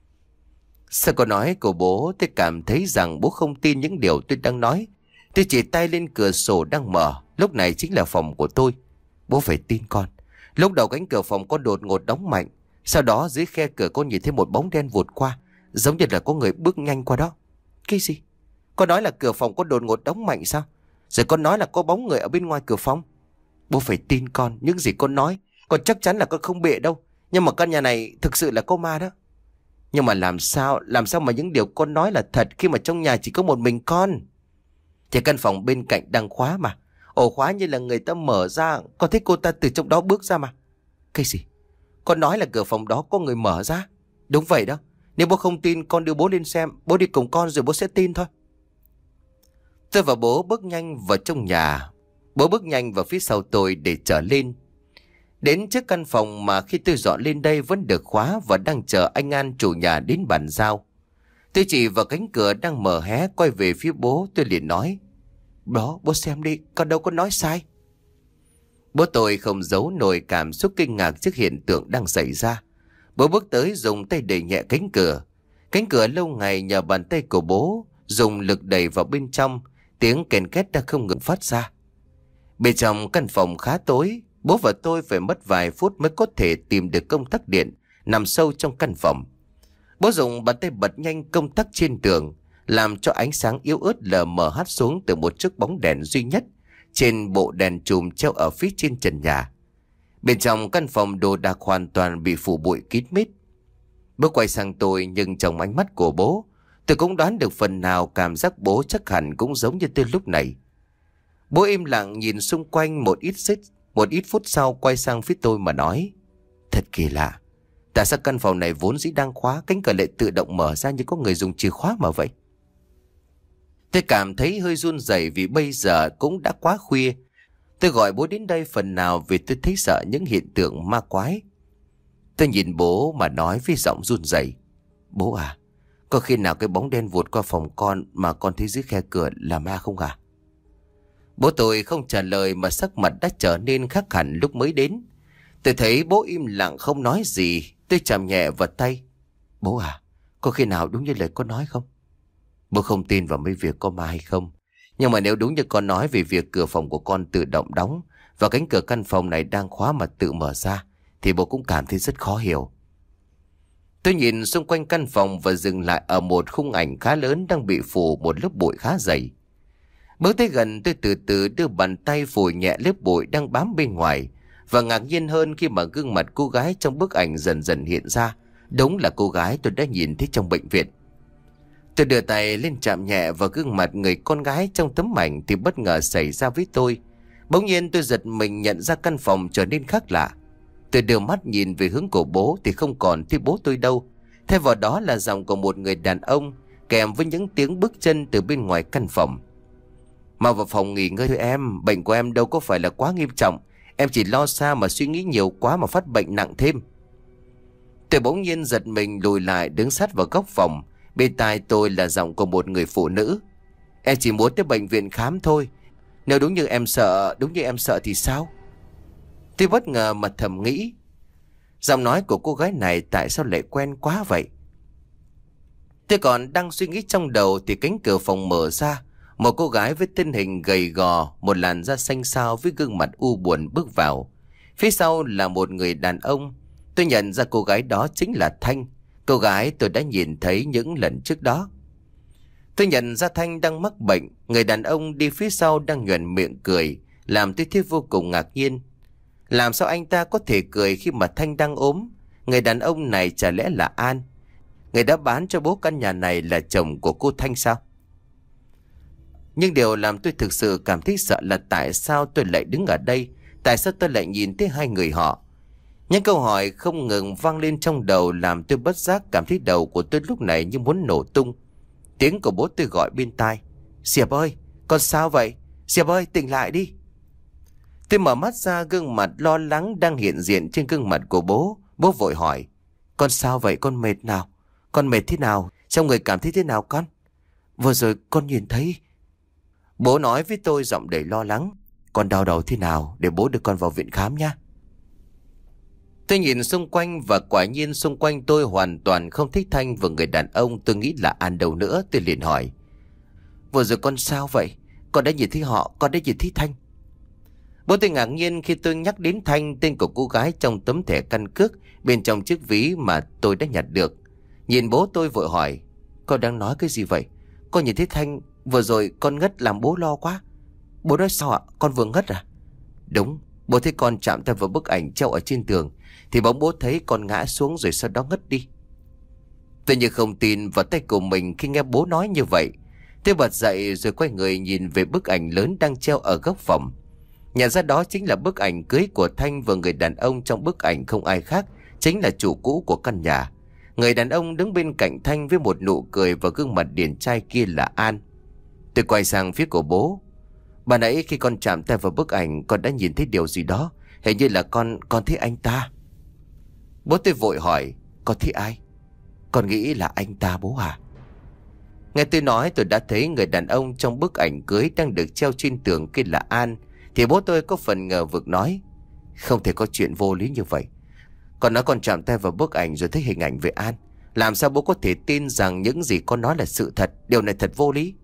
Speaker 1: Sau câu nói của bố, tôi cảm thấy rằng bố không tin những điều tôi đang nói. Tôi chỉ tay lên cửa sổ đang mở. Lúc này chính là phòng của tôi. Bố phải tin con. Lúc đầu cánh cửa phòng con đột ngột đóng mạnh. Sau đó dưới khe cửa con nhìn thấy một bóng đen vụt qua, giống như là có người bước nhanh qua đó. Cái gì? Con nói là cửa phòng con đột ngột đóng mạnh sao? Rồi con nói là có bóng người ở bên ngoài cửa phòng. Bố phải tin con, những gì con nói con chắc chắn là con không bịa đâu. Nhưng mà căn nhà này thực sự là có ma đó. Nhưng mà làm sao Làm sao mà những điều con nói là thật khi mà trong nhà chỉ có một mình con? Thì căn phòng bên cạnh đang khóa mà. Ổ khóa như là người ta mở ra. Con thấy cô ta từ trong đó bước ra mà. Cái gì? Con nói là cửa phòng đó có người mở ra? Đúng vậy đó. Nếu bố không tin, con đưa bố lên xem. Bố đi cùng con rồi bố sẽ tin thôi. Tôi và bố bước nhanh vào trong nhà. Bố bước nhanh vào phía sau tôi để trở lên. Đến trước căn phòng mà khi tôi dọn lên đây vẫn được khóa và đang chờ anh An chủ nhà đến bàn giao. Tôi chỉ vào cánh cửa đang mở hé, quay về phía bố. Tôi liền nói: đó, bố xem đi, con đâu có nói sai. Bố tôi không giấu nổi cảm xúc kinh ngạc trước hiện tượng đang xảy ra. Bố bước tới dùng tay đẩy nhẹ cánh cửa. Cánh cửa lâu ngày nhờ bàn tay của bố dùng lực đẩy vào bên trong. Tiếng kèn két đã không ngừng phát ra. Bên trong căn phòng khá tối. Bố và tôi phải mất vài phút mới có thể tìm được công tắc điện nằm sâu trong căn phòng. Bố dùng bàn tay bật nhanh công tắc trên tường, làm cho ánh sáng yếu ớt lờ mờ hắt xuống từ một chiếc bóng đèn duy nhất trên bộ đèn chùm treo ở phía trên trần nhà. Bên trong căn phòng đồ đạc hoàn toàn bị phủ bụi kín mít. Bố quay sang tôi, nhưng trong ánh mắt của bố, tôi cũng đoán được phần nào cảm giác bố chắc hẳn cũng giống như tôi lúc này. Bố im lặng nhìn xung quanh một ít xích, một ít phút sau quay sang phía tôi mà nói: thật kỳ lạ, tại sao căn phòng này vốn dĩ đang khóa, cánh cửa lại tự động mở ra như có người dùng chìa khóa mà vậy? Tôi cảm thấy hơi run rẩy vì bây giờ cũng đã quá khuya. Tôi gọi bố đến đây phần nào vì tôi thấy sợ những hiện tượng ma quái. Tôi nhìn bố mà nói với giọng run rẩy: bố à, có khi nào cái bóng đen vụt qua phòng con mà con thấy dưới khe cửa là ma không à? Bố tôi không trả lời mà sắc mặt đã trở nên khác hẳn lúc mới đến. Tôi thấy bố im lặng không nói gì. Tôi chạm nhẹ vào tay: bố à, có khi nào đúng như lời con nói không? Bố không tin vào mấy việc có ma hay không, nhưng mà nếu đúng như con nói về việc cửa phòng của con tự động đóng và cánh cửa căn phòng này đang khóa mà tự mở ra, thì bố cũng cảm thấy rất khó hiểu. Tôi nhìn xung quanh căn phòng và dừng lại ở một khung ảnh khá lớn đang bị phủ một lớp bụi khá dày. Bước tới gần, tôi từ từ đưa bàn tay phủi nhẹ lớp bụi đang bám bên ngoài, và ngạc nhiên hơn khi mà gương mặt cô gái trong bức ảnh dần dần hiện ra. Đúng là cô gái tôi đã nhìn thấy trong bệnh viện. Tôi đưa tay lên chạm nhẹ vào gương mặt người con gái trong tấm ảnh thì bất ngờ xảy ra với tôi. Bỗng nhiên tôi giật mình nhận ra căn phòng trở nên khác lạ. Tôi đưa mắt nhìn về hướng của bố thì không còn thấy bố tôi đâu. Thay vào đó là giọng của một người đàn ông kèm với những tiếng bước chân từ bên ngoài căn phòng. Mau vào phòng nghỉ ngơi thôi em, bệnh của em đâu có phải là quá nghiêm trọng. Em chỉ lo xa mà suy nghĩ nhiều quá mà phát bệnh nặng thêm. Tôi bỗng nhiên giật mình lùi lại đứng sát vào góc phòng. Bên tai tôi là giọng của một người phụ nữ: em chỉ muốn tới bệnh viện khám thôi. Nếu đúng như em sợ, đúng như em sợ thì sao? Tôi bất ngờ mà thầm nghĩ, giọng nói của cô gái này tại sao lại quen quá vậy? Tôi còn đang suy nghĩ trong đầu thì cánh cửa phòng mở ra. Một cô gái với thân hình gầy gò, một làn da xanh xao với gương mặt u buồn bước vào. Phía sau là một người đàn ông. Tôi nhận ra cô gái đó chính là Thanh, cô gái tôi đã nhìn thấy những lần trước đó.
Speaker 2: Tôi nhận ra Thanh đang mắc bệnh. Người đàn ông đi phía sau đang nhoẻn miệng cười, làm tôi thấy vô cùng ngạc nhiên. Làm sao anh ta có thể cười khi mà Thanh đang ốm? Người đàn ông này chả lẽ là An, người đã bán cho bố căn nhà này, là chồng của cô Thanh sao? Nhưng điều làm tôi thực sự cảm thấy sợ là tại sao tôi lại đứng ở đây? Tại sao tôi lại nhìn thấy hai người họ? Những câu hỏi không ngừng vang lên trong đầu làm tôi bất giác cảm thấy đầu của tôi lúc này như muốn nổ tung. Tiếng của bố tôi gọi bên tai. Diệp ơi, con sao vậy? Diệp ơi, tỉnh lại đi. Tôi mở mắt ra, gương mặt lo lắng đang hiện diện trên gương mặt của bố. Bố vội hỏi. Con sao vậy? Con mệt nào? Con mệt thế nào? Trong người cảm thấy thế nào con? Vừa rồi con nhìn thấy... Bố nói với tôi giọng đầy lo lắng. Con đau đầu thế nào? Để bố đưa con vào viện khám nhé. Tôi nhìn xung quanh và quả nhiên xung quanh tôi hoàn toàn không thích Thanh và người đàn ông tôi nghĩ là An đâu nữa. Tôi liền hỏi. Vừa rồi con sao vậy? Con đã nhìn thấy họ, con đã nhìn thấy Thanh. Bố tôi ngạc nhiên khi tôi nhắc đến Thanh, tên của cô gái trong tấm thẻ căn cước bên trong chiếc ví mà tôi đã nhặt được. Nhìn bố tôi vội hỏi. Con đang nói cái gì vậy? Con nhìn thấy Thanh, vừa rồi con ngất làm bố lo quá. Bố nói sao ạ? Con vừa ngất à? Đúng, bố thấy con chạm tay vào bức ảnh treo ở trên tường, thì bỗng bố thấy con ngã xuống rồi sau đó ngất đi. Tôi như không tin vào tay của mình khi nghe bố nói như vậy. Tôi bật dậy rồi quay người nhìn về bức ảnh lớn đang treo ở góc phòng. Nhận ra đó chính là bức ảnh cưới của Thanh, và người đàn ông trong bức ảnh không ai khác, chính là chủ cũ của căn nhà. Người đàn ông đứng bên cạnh Thanh với một nụ cười và gương mặt điển trai kia là An. Tôi quay sang phía của bố. Bà nãy khi con chạm tay vào bức ảnh, con đã nhìn thấy điều gì đó. Hình như là con, con thấy anh ta. Bố tôi vội hỏi. Con thấy ai? Con nghĩ là anh ta bố à? Nghe tôi nói tôi đã thấy người đàn ông trong bức ảnh cưới đang được treo trên tường kia là An, thì bố tôi có phần ngờ vực nói. Không thể có chuyện vô lý như vậy. Con nói con chạm tay vào bức ảnh rồi thấy hình ảnh về An. Làm sao bố có thể tin rằng những gì con nói là sự thật? Điều này thật vô lý.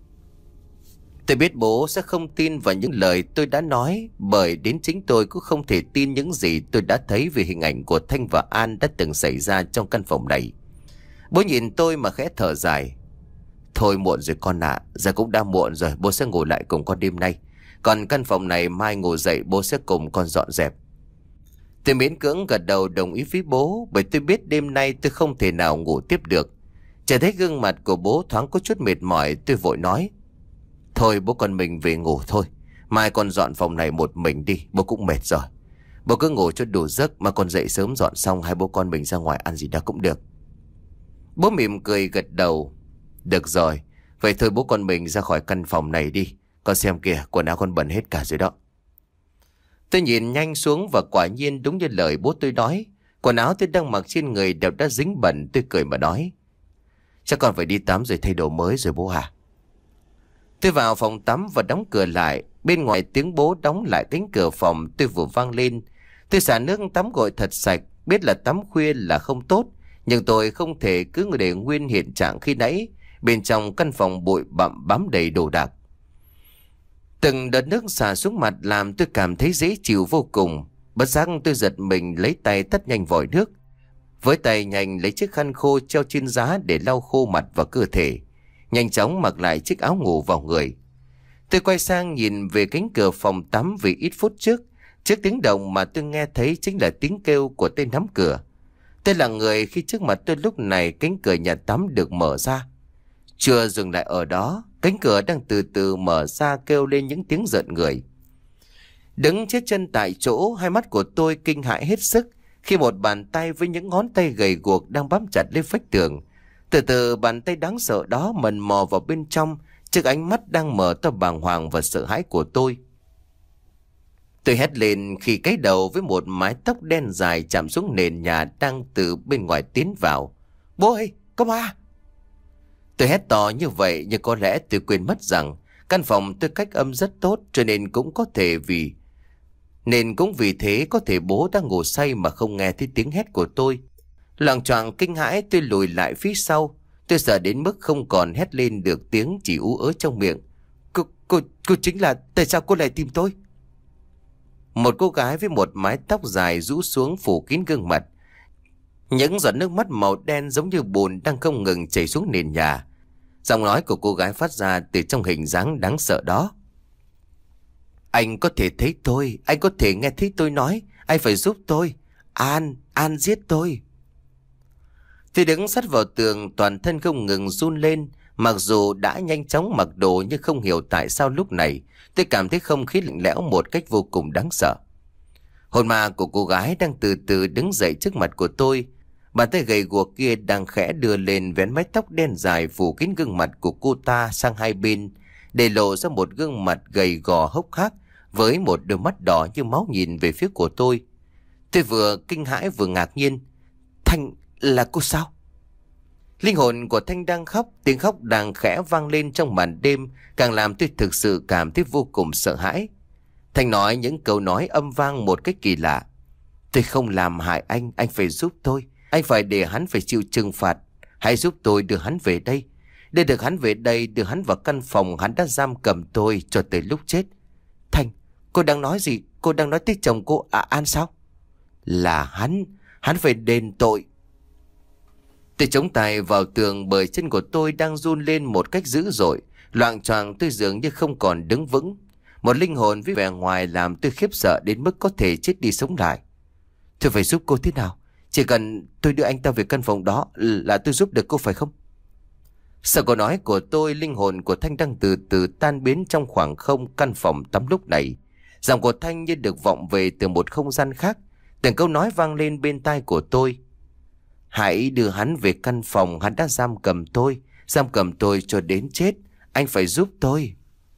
Speaker 2: Tôi biết bố sẽ không tin vào những lời tôi đã nói, bởi đến chính tôi cũng không thể tin những gì tôi đã thấy về hình ảnh của Thanh và An đã từng xảy ra trong căn phòng này. Bố nhìn tôi mà khẽ thở dài. Thôi muộn rồi con ạ, à, giờ cũng đã muộn rồi, bố sẽ ngủ lại cùng con đêm nay. Còn căn phòng này mai ngủ dậy bố sẽ cùng con dọn dẹp. Tôi miễn cưỡng gật đầu đồng ý với bố, bởi tôi biết đêm nay tôi không thể nào ngủ tiếp được. Chỉ thấy gương mặt của bố thoáng có chút mệt mỏi, tôi vội nói. Thôi bố con mình về ngủ thôi. Mai con dọn phòng này một mình đi, bố cũng mệt rồi. Bố cứ ngủ cho đủ giấc, mà con dậy sớm dọn xong hai bố con mình ra ngoài ăn gì đó cũng được. Bố mỉm cười gật đầu. Được rồi, vậy thôi bố con mình ra khỏi căn phòng này đi. Con xem kìa, quần áo con bẩn hết cả rồi đó. Tôi nhìn nhanh xuống và quả nhiên đúng như lời bố tôi nói. Quần áo tôi đang mặc trên người đều đã dính bẩn. Tôi cười mà nói. Chắc con phải đi tắm rồi thay đồ mới rồi bố à? Tôi vào phòng tắm và đóng cửa lại. Bên ngoài tiếng bố đóng lại cánh cửa phòng tôi vừa vang lên. Tôi xả nước tắm gội thật sạch. Biết là tắm khuya là không tốt, nhưng tôi không thể cứ để nguyên hiện trạng khi nãy. Bên trong căn phòng bụi bặm bám đầy đồ đạc. Từng đợt nước xả xuống mặt làm tôi cảm thấy dễ chịu vô cùng. Bất giác tôi giật mình lấy tay tắt nhanh vòi nước. Với tay nhanh lấy chiếc khăn khô treo trên giá để lau khô mặt và cơ thể. Nhanh chóng mặc lại chiếc áo ngủ vào người. Tôi quay sang nhìn về cánh cửa phòng tắm vì ít phút trước. Trước tiếng động mà tôi nghe thấy chính là tiếng kêu của tên nắm cửa. Tôi là người khi trước mặt tôi lúc này cánh cửa nhà tắm được mở ra. Chưa dừng lại ở đó, cánh cửa đang từ từ mở ra kêu lên những tiếng rợn người. Đứng chết chân tại chỗ, hai mắt của tôi kinh hãi hết sức khi một bàn tay với những ngón tay gầy guộc đang bám chặt lên vách tường. Từ từ bàn tay đáng sợ đó mần mò vào bên trong, trước ánh mắt đang mở to bàng hoàng và sợ hãi của tôi. Tôi hét lên khi cái đầu với một mái tóc đen dài chạm xuống nền nhà đang từ bên ngoài tiến vào. Bố ơi, có ma! Tôi hét to như vậy nhưng có lẽ tôi quên mất rằng căn phòng tôi cách âm rất tốt, cho nên cũng có thể vì nên cũng vì thế có thể bố đang ngủ say mà không nghe thấy tiếng hét của tôi. Loạng choạng kinh hãi tôi lùi lại phía sau. Tôi sợ đến mức không còn hét lên được tiếng, chỉ ú ớ trong miệng. Cô, cô, cô chính là, tại sao cô lại tìm tôi? Một cô gái với một mái tóc dài rũ xuống phủ kín gương mặt. Những giọt nước mắt màu đen giống như bùn đang không ngừng chảy xuống nền nhà.
Speaker 1: Giọng nói của cô gái phát ra từ trong hình dáng đáng sợ đó. Anh có thể thấy tôi, anh có thể nghe thấy tôi nói, anh phải giúp tôi. An, An giết tôi. Tôi đứng sát vào tường, toàn thân không ngừng run lên. Mặc dù đã nhanh chóng mặc đồ nhưng không hiểu tại sao lúc này tôi cảm thấy không khí lạnh lẽo một cách vô cùng đáng sợ. Hồn ma của cô gái đang từ từ đứng dậy trước mặt của tôi. Bàn tay gầy guộc kia đang khẽ đưa lên vén mái tóc đen dài phủ kín gương mặt của cô ta sang hai bên, để lộ ra một gương mặt gầy gò hốc hác với một đôi mắt đỏ như máu nhìn về phía của tôi. Tôi vừa kinh hãi vừa ngạc nhiên. Thanh, là cô sao? Linh hồn của Thanh đang khóc, tiếng khóc đang khẽ vang lên trong màn đêm, càng làm tôi thực sự cảm thấy vô cùng sợ hãi. Thanh nói những câu nói âm vang một cách kỳ lạ. Tôi không làm hại anh, anh phải giúp tôi. Anh phải để hắn phải chịu trừng phạt. Hãy giúp tôi đưa hắn về đây. Để được hắn về đây, đưa hắn vào căn phòng hắn đã giam cầm tôi cho tới lúc chết. Thanh, cô đang nói gì? Cô đang nói tới chồng cô à, An sao? Là hắn, hắn phải đền tội. Tôi chống tay vào tường bởi chân của tôi đang run lên một cách dữ dội. Loạng choạng tôi dường như không còn đứng vững. Một linh hồn với vẻ ngoài làm tôi khiếp sợ đến mức có thể chết đi sống lại. Tôi phải giúp cô thế nào? Chỉ cần tôi đưa anh ta về căn phòng đó là tôi giúp được cô phải không? Sau câu nói của tôi, linh hồn của Thanh đang từ từ tan biến trong khoảng không căn phòng tắm lúc này. Giọng của Thanh như được vọng về từ một không gian khác. Từng câu nói vang lên bên tai của tôi. Hãy đưa hắn về căn phòng hắn đã giam cầm tôi. Giam cầm tôi cho đến chết. Anh phải giúp tôi.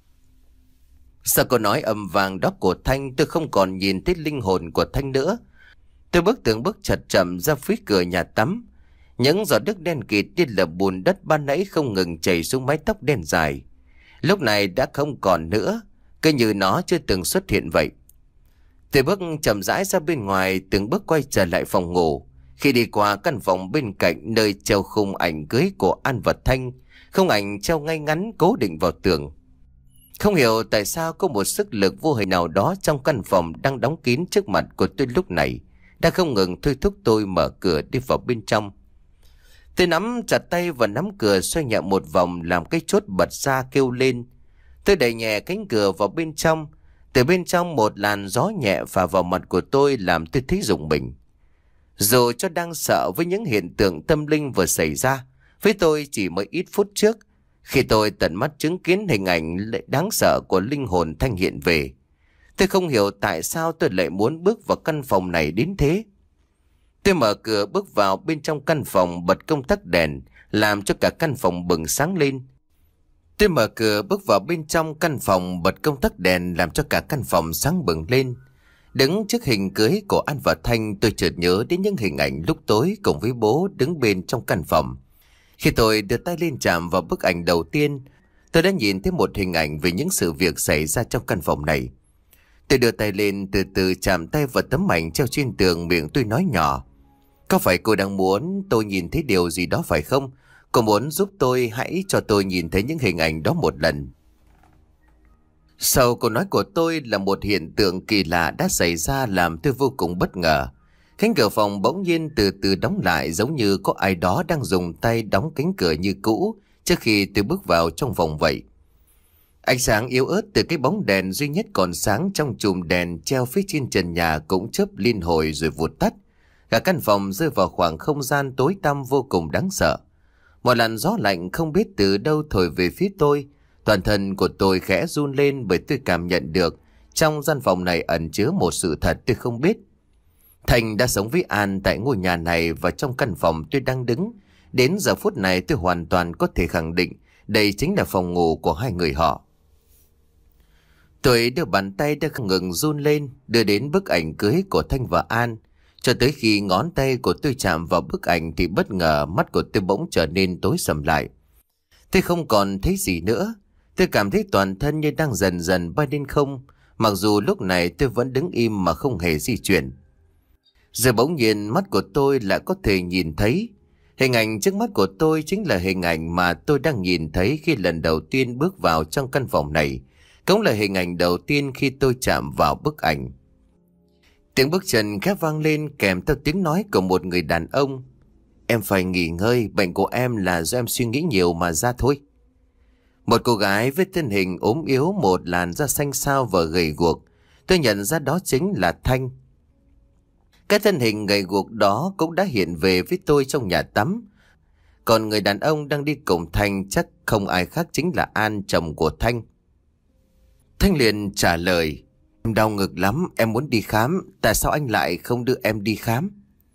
Speaker 1: Sau câu nói âm vang đó của Thanh, tôi không còn nhìn thấy linh hồn của Thanh nữa. Tôi bước từng bước chậm chậm ra phía cửa nhà tắm. Những giọt nước đen kịt như là bùn đất ban nãy không ngừng chảy xuống mái tóc đen dài. Lúc này đã không còn nữa, cứ như nó chưa từng xuất hiện vậy. Tôi bước chậm rãi ra bên ngoài, từng bước quay trở lại phòng ngủ. Khi đi qua căn phòng bên cạnh nơi treo khung ảnh cưới của An và Thanh, khung ảnh treo ngay ngắn cố định vào tường. Không hiểu tại sao có một sức lực vô hình nào đó trong căn phòng đang đóng kín trước mặt của tôi lúc này đã không ngừng thôi thúc tôi mở cửa đi vào bên trong. Tôi nắm chặt tay và nắm cửa xoay nhẹ một vòng làm cái chốt bật ra kêu lên. Tôi đẩy nhẹ cánh cửa vào bên trong. Từ bên trong một làn gió nhẹ phả vào mặt của tôi làm tôi thấy rùng mình. Dù cho đang sợ với những hiện tượng tâm linh vừa xảy ra với tôi chỉ mới ít phút trước, khi tôi tận mắt chứng kiến hình ảnh đáng sợ của linh hồn Thanh hiện về, tôi không hiểu tại sao tôi lại muốn bước vào căn phòng này đến thế. Tôi mở cửa bước vào bên trong căn phòng, bật công tắc đèn làm cho cả căn phòng bừng sáng lên. Tôi mở cửa bước vào bên trong căn phòng, bật công tắc đèn làm cho cả căn phòng sáng bừng lên. Đứng trước hình cưới của An và Thanh, tôi chợt nhớ đến những hình ảnh lúc tối cùng với bố đứng bên trong căn phòng. Khi tôi đưa tay lên chạm vào bức ảnh đầu tiên, tôi đã nhìn thấy một hình ảnh về những sự việc xảy ra trong căn phòng này. Tôi đưa tay lên từ từ chạm tay vào tấm ảnh treo trên tường, miệng tôi nói nhỏ. Có phải cô đang muốn tôi nhìn thấy điều gì đó phải không? Cô muốn giúp tôi, hãy cho tôi nhìn thấy những hình ảnh đó một lần. Sau câu nói của tôi là một hiện tượng kỳ lạ đã xảy ra làm tôi vô cùng bất ngờ. Cánh cửa phòng bỗng nhiên từ từ đóng lại, giống như có ai đó đang dùng tay đóng cánh cửa như cũ trước khi tôi bước vào trong phòng vậy. Ánh sáng yếu ớt từ cái bóng đèn duy nhất còn sáng trong chùm đèn treo phía trên trần nhà cũng chớp liên hồi rồi vụt tắt. Cả căn phòng rơi vào khoảng không gian tối tăm vô cùng đáng sợ. Một làn gió lạnh không biết từ đâu thổi về phía tôi. Toàn thân của tôi khẽ run lên bởi tôi cảm nhận được trong gian phòng này ẩn chứa một sự thật tôi không biết. Thành đã sống với An tại ngôi nhà này và trong căn phòng tôi đang đứng. Đến giờ phút này tôi hoàn toàn có thể khẳng định đây chính là phòng ngủ của hai người họ. Tôi đưa bàn tay đã không ngừng run lên đưa đến bức ảnh cưới của Thanh và An. Cho tới khi ngón tay của tôi chạm vào bức ảnh thì bất ngờ mắt của tôi bỗng trở nên tối sầm lại. Tôi không còn thấy gì nữa. Tôi cảm thấy toàn thân như đang dần dần bay lên không. Mặc dù lúc này tôi vẫn đứng im mà không hề di chuyển. Giờ bỗng nhiên mắt của tôi lại có thể nhìn thấy. Hình ảnh trước mắt của tôi chính là hình ảnh mà tôi đang nhìn thấy khi lần đầu tiên bước vào trong căn phòng này. Cũng là hình ảnh đầu tiên khi tôi chạm vào bức ảnh. Tiếng bước chân khẽ vang lên kèm theo tiếng nói của một người đàn ông. Em phải nghỉ ngơi, bệnh của em là do em suy nghĩ nhiều mà ra thôi. Một cô gái với thân hình ốm yếu, một làn da xanh xao và gầy guộc. Tôi nhận ra đó chính là Thanh. Cái thân hình gầy guộc đó cũng đã hiện về với tôi trong nhà tắm. Còn người đàn ông đang đi cùng Thanh chắc không ai khác chính là An, chồng của Thanh. Thanh liền trả lời: Em đau ngực lắm, em muốn đi khám. Tại sao anh lại không đưa em đi khám?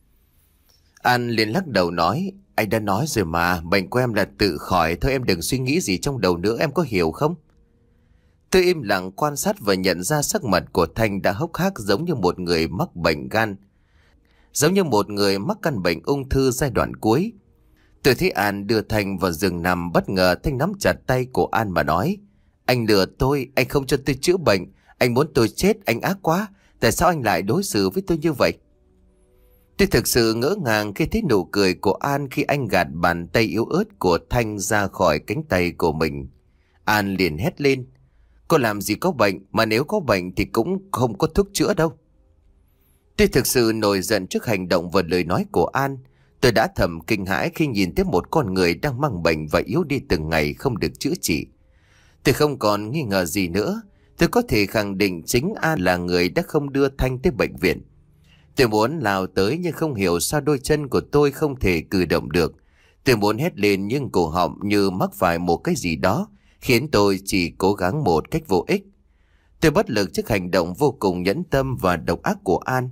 Speaker 1: An liền lắc đầu nói: Anh đã nói rồi mà, bệnh của em là tự khỏi. Thôi em đừng suy nghĩ gì trong đầu nữa, em có hiểu không? Tôi im lặng quan sát và nhận ra sắc mặt của Thanh đã hốc hác, giống như một người mắc bệnh gan, giống như một người mắc căn bệnh ung thư giai đoạn cuối. Tôi thấy An đưa Thanh vào giường nằm, bất ngờ Thanh nắm chặt tay của An mà nói: Anh lừa tôi, anh không cho tôi chữa bệnh, anh muốn tôi chết, anh ác quá. Tại sao anh lại đối xử với tôi như vậy? Tôi thực sự ngỡ ngàng khi thấy nụ cười của An khi anh gạt bàn tay yếu ớt của Thanh ra khỏi cánh tay của mình. An liền hét lên: Cô làm gì có bệnh, mà nếu có bệnh thì cũng không có thuốc chữa đâu. Tôi thực sự nổi giận trước hành động và lời nói của An. Tôi đã thầm kinh hãi khi nhìn thấy một con người đang mang bệnh và yếu đi từng ngày không được chữa trị. Tôi không còn nghi ngờ gì nữa. Tôi có thể khẳng định chính An là người đã không đưa Thanh tới bệnh viện. Tôi muốn lao tới nhưng không hiểu sao đôi chân của tôi không thể cử động được. Tôi muốn hét lên nhưng cổ họng như mắc phải một cái gì đó, khiến tôi chỉ cố gắng một cách vô ích. Tôi bất lực trước hành động vô cùng nhẫn tâm và độc ác của An.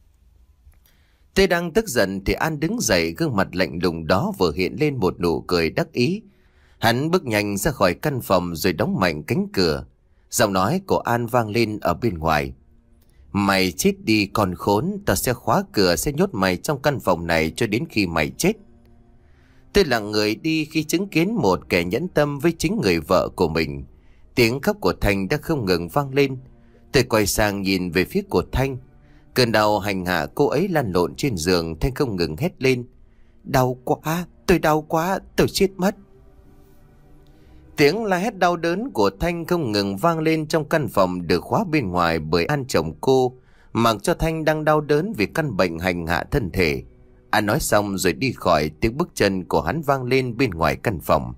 Speaker 1: Tôi đang tức giận thì An đứng dậy, gương mặt lạnh lùng đó vừa hiện lên một nụ cười đắc ý. Hắn bước nhanh ra khỏi căn phòng rồi đóng mạnh cánh cửa. Giọng nói của An vang lên ở bên ngoài: Mày chết đi con khốn, tao sẽ khóa cửa, sẽ nhốt mày trong căn phòng này cho đến khi mày chết. Tôi lặng người đi khi chứng kiến một kẻ nhẫn tâm với chính người vợ của mình. Tiếng khóc của Thanh đã không ngừng vang lên. Tôi quay sang nhìn về phía của Thanh. Cơn đau hành hạ cô ấy lăn lộn trên giường. Thanh không ngừng hét lên: Đau quá, tôi đau quá, tôi chết mất. Tiếng la hét đau đớn của Thanh không ngừng vang lên trong căn phòng được khóa bên ngoài bởi An, chồng cô, mặc cho Thanh đang đau đớn vì căn bệnh hành hạ thân thể. An nói xong rồi đi khỏi, tiếng bước chân của hắn vang lên bên ngoài căn phòng.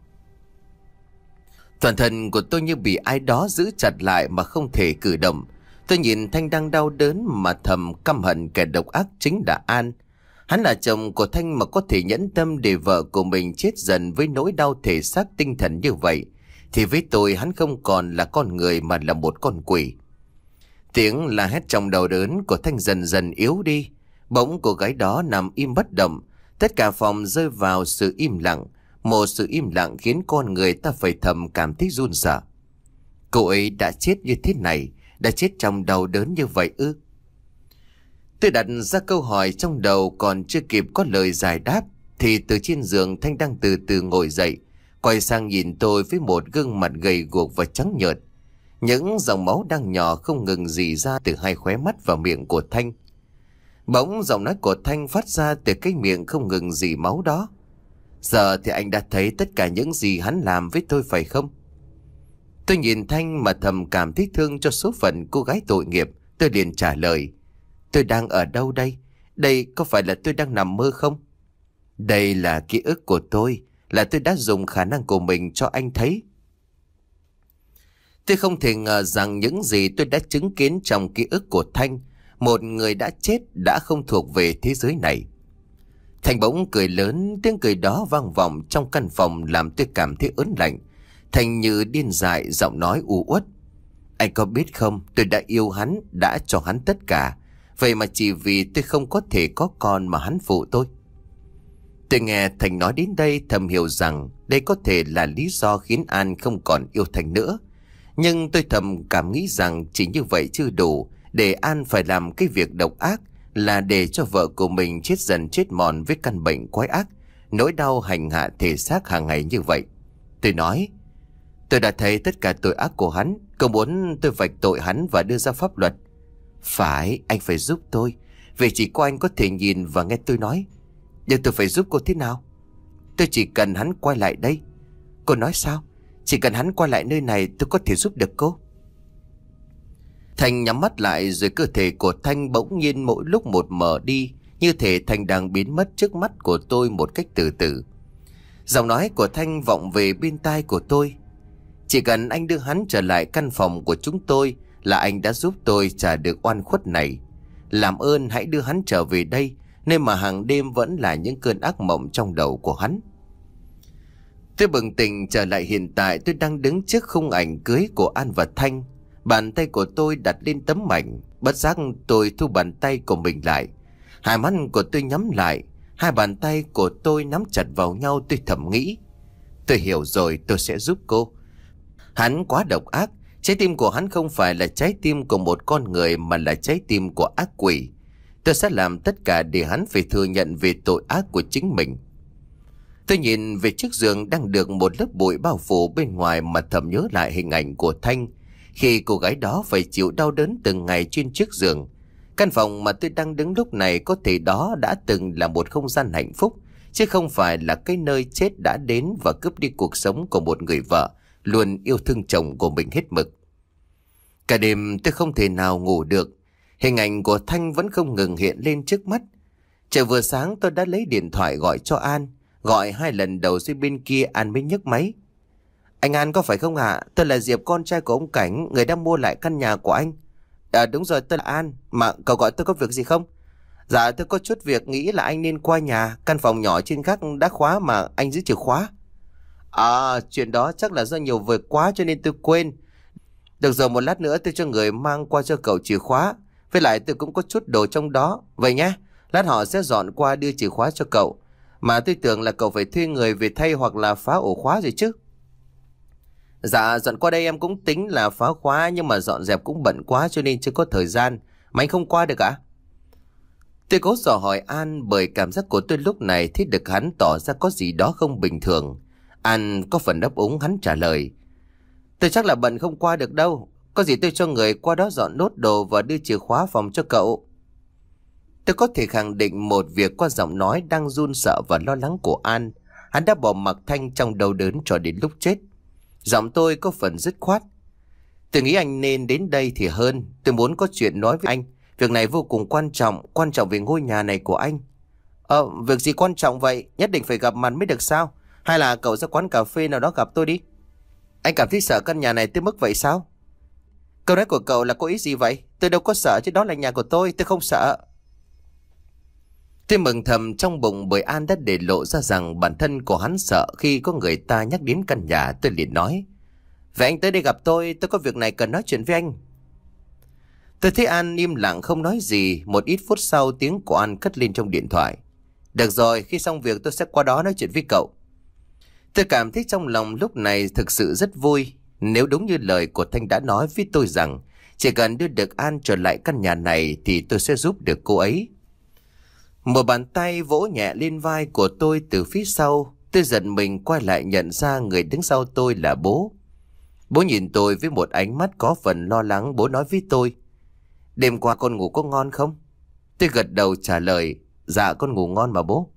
Speaker 1: Toàn thân của tôi như bị ai đó giữ chặt lại mà không thể cử động. Tôi nhìn Thanh đang đau đớn mà thầm căm hận kẻ độc ác chính là An. Hắn là chồng của Thanh mà có thể nhẫn tâm để vợ của mình chết dần với nỗi đau thể xác tinh thần như vậy, thì với tôi hắn không còn là con người mà là một con quỷ. Tiếng la hét trong đau đớn của Thanh dần dần yếu đi. Bỗng cô gái đó nằm im bất động. Tất cả phòng rơi vào sự im lặng. Một sự im lặng khiến con người ta phải thầm cảm thấy run sợ. Cô ấy đã chết như thế này, đã chết trong đau đớn như vậy ư? Tôi đặt ra câu hỏi trong đầu còn chưa kịp có lời giải đáp thì từ trên giường Thanh đang từ từ ngồi dậy, quay sang nhìn tôi với một gương mặt gầy guộc và trắng nhợt. Những dòng máu đang nhỏ không ngừng rỉ ra từ hai khóe mắt và miệng của Thanh. Bỗng giọng nói của Thanh phát ra từ cái miệng không ngừng rỉ máu đó: Giờ thì anh đã thấy tất cả những gì hắn làm với tôi phải không? Tôi nhìn Thanh mà thầm cảm thấy thương cho số phận cô gái tội nghiệp. Tôi liền trả lời: Tôi đang ở đâu đây? Đây có phải là tôi đang nằm mơ không? Đây là ký ức của tôi, là tôi đã dùng khả năng của mình cho anh thấy. Tôi không thể ngờ rằng những gì tôi đã chứng kiến trong ký ức của Thanh, một người đã chết, đã không thuộc về thế giới này. Thanh bỗng cười lớn, tiếng cười đó vang vọng trong căn phòng làm tôi cảm thấy ớn lạnh. Thanh như điên dại, giọng nói u uất: Anh có biết không, tôi đã yêu hắn, đã cho hắn tất cả. Vậy mà chỉ vì tôi không có thể có con mà hắn phụ tôi. Tôi nghe Thanh nói đến đây thầm hiểu rằng đây có thể là lý do khiến An không còn yêu Thanh nữa. Nhưng tôi thầm cảm nghĩ rằng chỉ như vậy chưa đủ, để An phải làm cái việc độc ác là để cho vợ của mình chết dần chết mòn với căn bệnh quái ác, nỗi đau hành hạ thể xác hàng ngày như vậy. Tôi nói: Tôi đã thấy tất cả tội ác của hắn, cậu muốn tôi vạch tội hắn và đưa ra pháp luật. Phải, anh phải giúp tôi, vì chỉ có anh có thể nhìn và nghe tôi nói. Nhưng tôi phải giúp cô thế nào? Tôi chỉ cần hắn quay lại đây. Cô nói sao? Chỉ cần hắn quay lại nơi này tôi có thể giúp được cô. Thanh nhắm mắt lại rồi cơ thể của Thanh bỗng nhiên mỗi lúc một mở đi, như thể Thanh đang biến mất trước mắt của tôi một cách từ từ. Giọng nói của Thanh vọng về bên tai của tôi: Chỉ cần anh đưa hắn trở lại căn phòng của chúng tôi là anh đã giúp tôi trả được oan khuất này. Làm ơn hãy đưa hắn trở về đây, nơi mà hàng đêm vẫn là những cơn ác mộng trong đầu của hắn. Tôi bừng tỉnh trở lại hiện tại. Tôi đang đứng trước khung ảnh cưới của An và Thanh. Bàn tay của tôi đặt lên tấm ảnh. Bất giác tôi thu bàn tay của mình lại. Hai mắt của tôi nhắm lại. Hai bàn tay của tôi nắm chặt vào nhau. Tôi thầm nghĩ, tôi hiểu rồi, tôi sẽ giúp cô. Hắn quá độc ác. Trái tim của hắn không phải là trái tim của một con người, mà là trái tim của ác quỷ. Tôi sẽ làm tất cả để hắn phải thừa nhận về tội ác của chính mình. Tôi nhìn về chiếc giường đang được một lớp bụi bao phủ bên ngoài mà thầm nhớ lại hình ảnh của Thanh khi cô gái đó phải chịu đau đớn từng ngày trên chiếc giường. Căn phòng mà tôi đang đứng lúc này có thể đó đã từng là một không gian hạnh phúc, chứ không phải là cái nơi chết đã đến và cướp đi cuộc sống của một người vợ luôn yêu thương chồng của mình hết mực. Cả đêm tôi không thể nào ngủ được. Hình ảnh của Thanh vẫn không ngừng hiện lên trước mắt. Trời vừa sáng tôi đã lấy điện thoại gọi cho An. Gọi hai lần đầu dưới bên kia An mới nhấc máy. Anh An có phải không ạ? Tôi là Diệp, con trai của ông Cảnh, người đang mua lại căn nhà của anh. À đúng rồi, tôi là An. Mà cậu gọi tôi có việc gì không? Dạ tôi có chút việc, nghĩ là anh nên qua nhà. Căn phòng nhỏ trên gác đã khóa mà anh giữ chìa khóa. À chuyện đó chắc là do nhiều việc quá cho nên tôi quên. Được rồi, một lát nữa tôi cho người mang qua cho cậu chìa khóa. Với lại tôi cũng có chút đồ trong đó. Vậy nhé, lát họ sẽ dọn qua đưa chìa khóa cho cậu. Mà tôi tưởng là cậu phải thuê người về thay hoặc là phá ổ khóa rồi chứ. Dạ dọn qua đây em cũng tính là phá khóa, nhưng mà dọn dẹp cũng bận quá cho nên chưa có thời gian. Mà anh không qua được à? Tôi cố dò hỏi An bởi cảm giác của tôi lúc này thấy được hắn tỏ ra có gì đó không bình thường. An có phần ấp úng, hắn trả lời, tôi chắc là bận không qua được đâu. Có gì tôi cho người qua đó dọn nốt đồ và đưa chìa khóa phòng cho cậu. Tôi có thể khẳng định một việc qua giọng nói đang run sợ và lo lắng của An. Hắn đã bỏ mặc Thanh trong đau đớn cho đến lúc chết. Giọng tôi có phần dứt khoát. Tôi nghĩ anh nên đến đây thì hơn. Tôi muốn có chuyện nói với anh. Việc này vô cùng quan trọng, quan trọng về ngôi nhà này của anh. Ờ, việc gì quan trọng vậy? Nhất định phải gặp mặt mới được sao? Hay là cậu ra quán cà phê nào đó gặp tôi đi? Anh cảm thấy sợ căn nhà này tới mức vậy sao? Câu nói của cậu là có ý gì vậy? Tôi đâu có sợ chứ, đó là nhà của tôi, tôi không sợ. Tôi mừng thầm trong bụng bởi An đã để lộ ra rằng bản thân của hắn sợ khi có người ta nhắc đến căn nhà. Tôi liền nói, vậy anh tới đây gặp tôi, tôi có việc này cần nói chuyện với anh. Tôi thấy An im lặng không nói gì. Một ít phút sau tiếng của An cất lên trong điện thoại. Được rồi, khi xong việc tôi sẽ qua đó nói chuyện với cậu. Tôi cảm thấy trong lòng lúc này thực sự rất vui. Nếu đúng như lời của Thanh đã nói với tôi rằng chỉ cần đưa được An trở lại căn nhà này thì tôi sẽ giúp được cô ấy. Một bàn tay vỗ nhẹ lên vai của tôi từ phía sau. Tôi giật mình quay lại nhận ra người đứng sau tôi là bố. Bố nhìn tôi với một ánh mắt có phần lo lắng. Bố nói với tôi, đêm qua con ngủ có ngon không? Tôi gật đầu trả lời, dạ con ngủ ngon mà bố.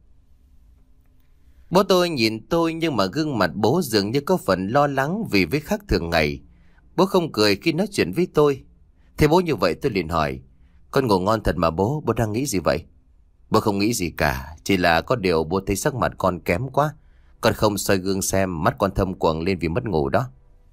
Speaker 1: Bố tôi nhìn tôi nhưng mà gương mặt bố dường như có phần lo lắng vì với khác thường ngày. Bố không cười khi nói chuyện với tôi. Thế bố như vậy tôi liền hỏi, con ngủ ngon thật mà bố, bố đang nghĩ gì vậy? Bố không nghĩ gì cả, chỉ là có điều bố thấy sắc mặt con kém quá. Con không soi gương xem, mắt con thâm quầng lên vì mất ngủ đó.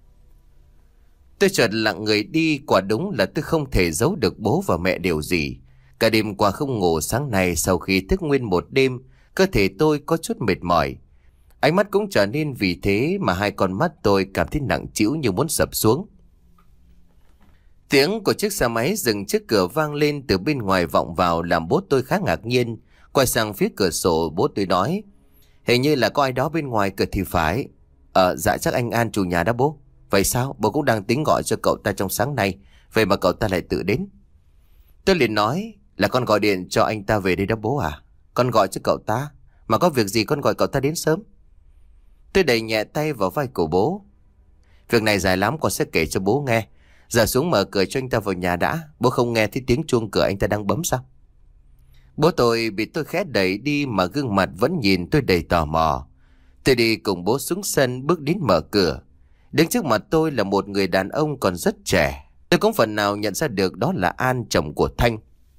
Speaker 1: Tôi chợt lặng người đi. Quả đúng là tôi không thể giấu được bố và mẹ điều gì. Cả đêm qua không ngủ, sáng nay sau khi thức nguyên một đêm, cơ thể tôi có chút mệt mỏi. Ánh mắt cũng trở nên vì thế mà hai con mắt tôi cảm thấy nặng trĩu như muốn sập xuống. Tiếng của chiếc xe máy dừng trước cửa vang lên từ bên ngoài vọng vào làm bố tôi khá ngạc nhiên. Quay sang phía cửa sổ, bố tôi nói, hình như là có ai đó bên ngoài cửa thì phải. Ờ dạ chắc anh An chủ nhà đó bố. Vậy sao? Bố cũng đang tính gọi cho cậu ta trong sáng nay, vậy mà cậu ta lại tự đến. Tôi liền nói, là con gọi điện cho anh ta về đây đó bố à? Con gọi cho cậu ta, mà có việc gì con gọi cậu ta đến sớm. Tôi đẩy nhẹ tay vào vai của bố. Việc này dài lắm, con sẽ kể cho bố nghe. Giờ xuống mở cửa cho anh ta vào nhà đã. Bố không nghe thấy tiếng chuông cửa anh ta đang bấm sao? Bố tôi bị tôi khẽ đẩy đi mà gương mặt vẫn nhìn tôi đầy tò mò. Tôi đi cùng bố xuống sân, bước đến mở cửa. Đứng trước mặt tôi là một người đàn ông còn rất trẻ. Tôi cũng phần nào nhận ra được đó là An, chồng của Thanh.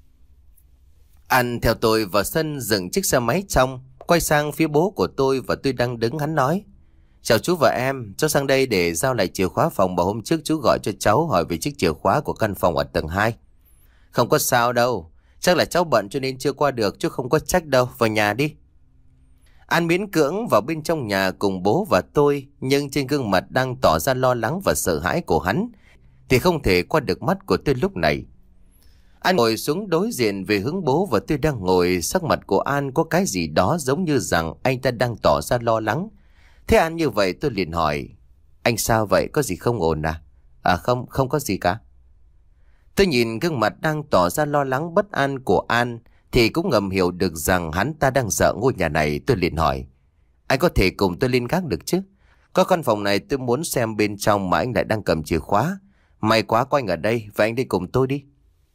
Speaker 1: An theo tôi vào sân, dừng chiếc xe máy trong, quay sang phía bố của tôi và tôi đang đứng, hắn nói,
Speaker 2: Chào chú và em, cháu sang đây để giao lại chìa khóa phòng mà hôm trước chú gọi cho cháu hỏi về chiếc chìa khóa của căn phòng ở tầng hai. Không có sao đâu, chắc là cháu bận cho nên chưa qua được, chú không có trách đâu, vào nhà đi. An miễn cưỡng vào bên trong nhà cùng bố và tôi, nhưng trên gương mặt đang tỏ ra lo lắng và sợ hãi của hắn thì không thể qua được mắt của tôi lúc này. An ngồi xuống đối diện về hướng bố và tôi đang ngồi, sắc mặt của An có cái gì đó giống như rằng anh ta đang tỏ ra lo lắng. Thế An như vậy tôi liền hỏi, anh sao vậy, có gì không ổn à? À không, không có gì cả. Tôi nhìn gương mặt đang tỏ ra lo lắng bất an của An thì cũng ngầm hiểu được rằng hắn ta đang sợ ngôi nhà này. Tôi liền hỏi, anh có thể cùng tôi lên gác được chứ? Có căn phòng này tôi muốn xem bên trong mà anh lại đang cầm chìa khóa. May quá có anh ở đây, và anh đi cùng tôi đi.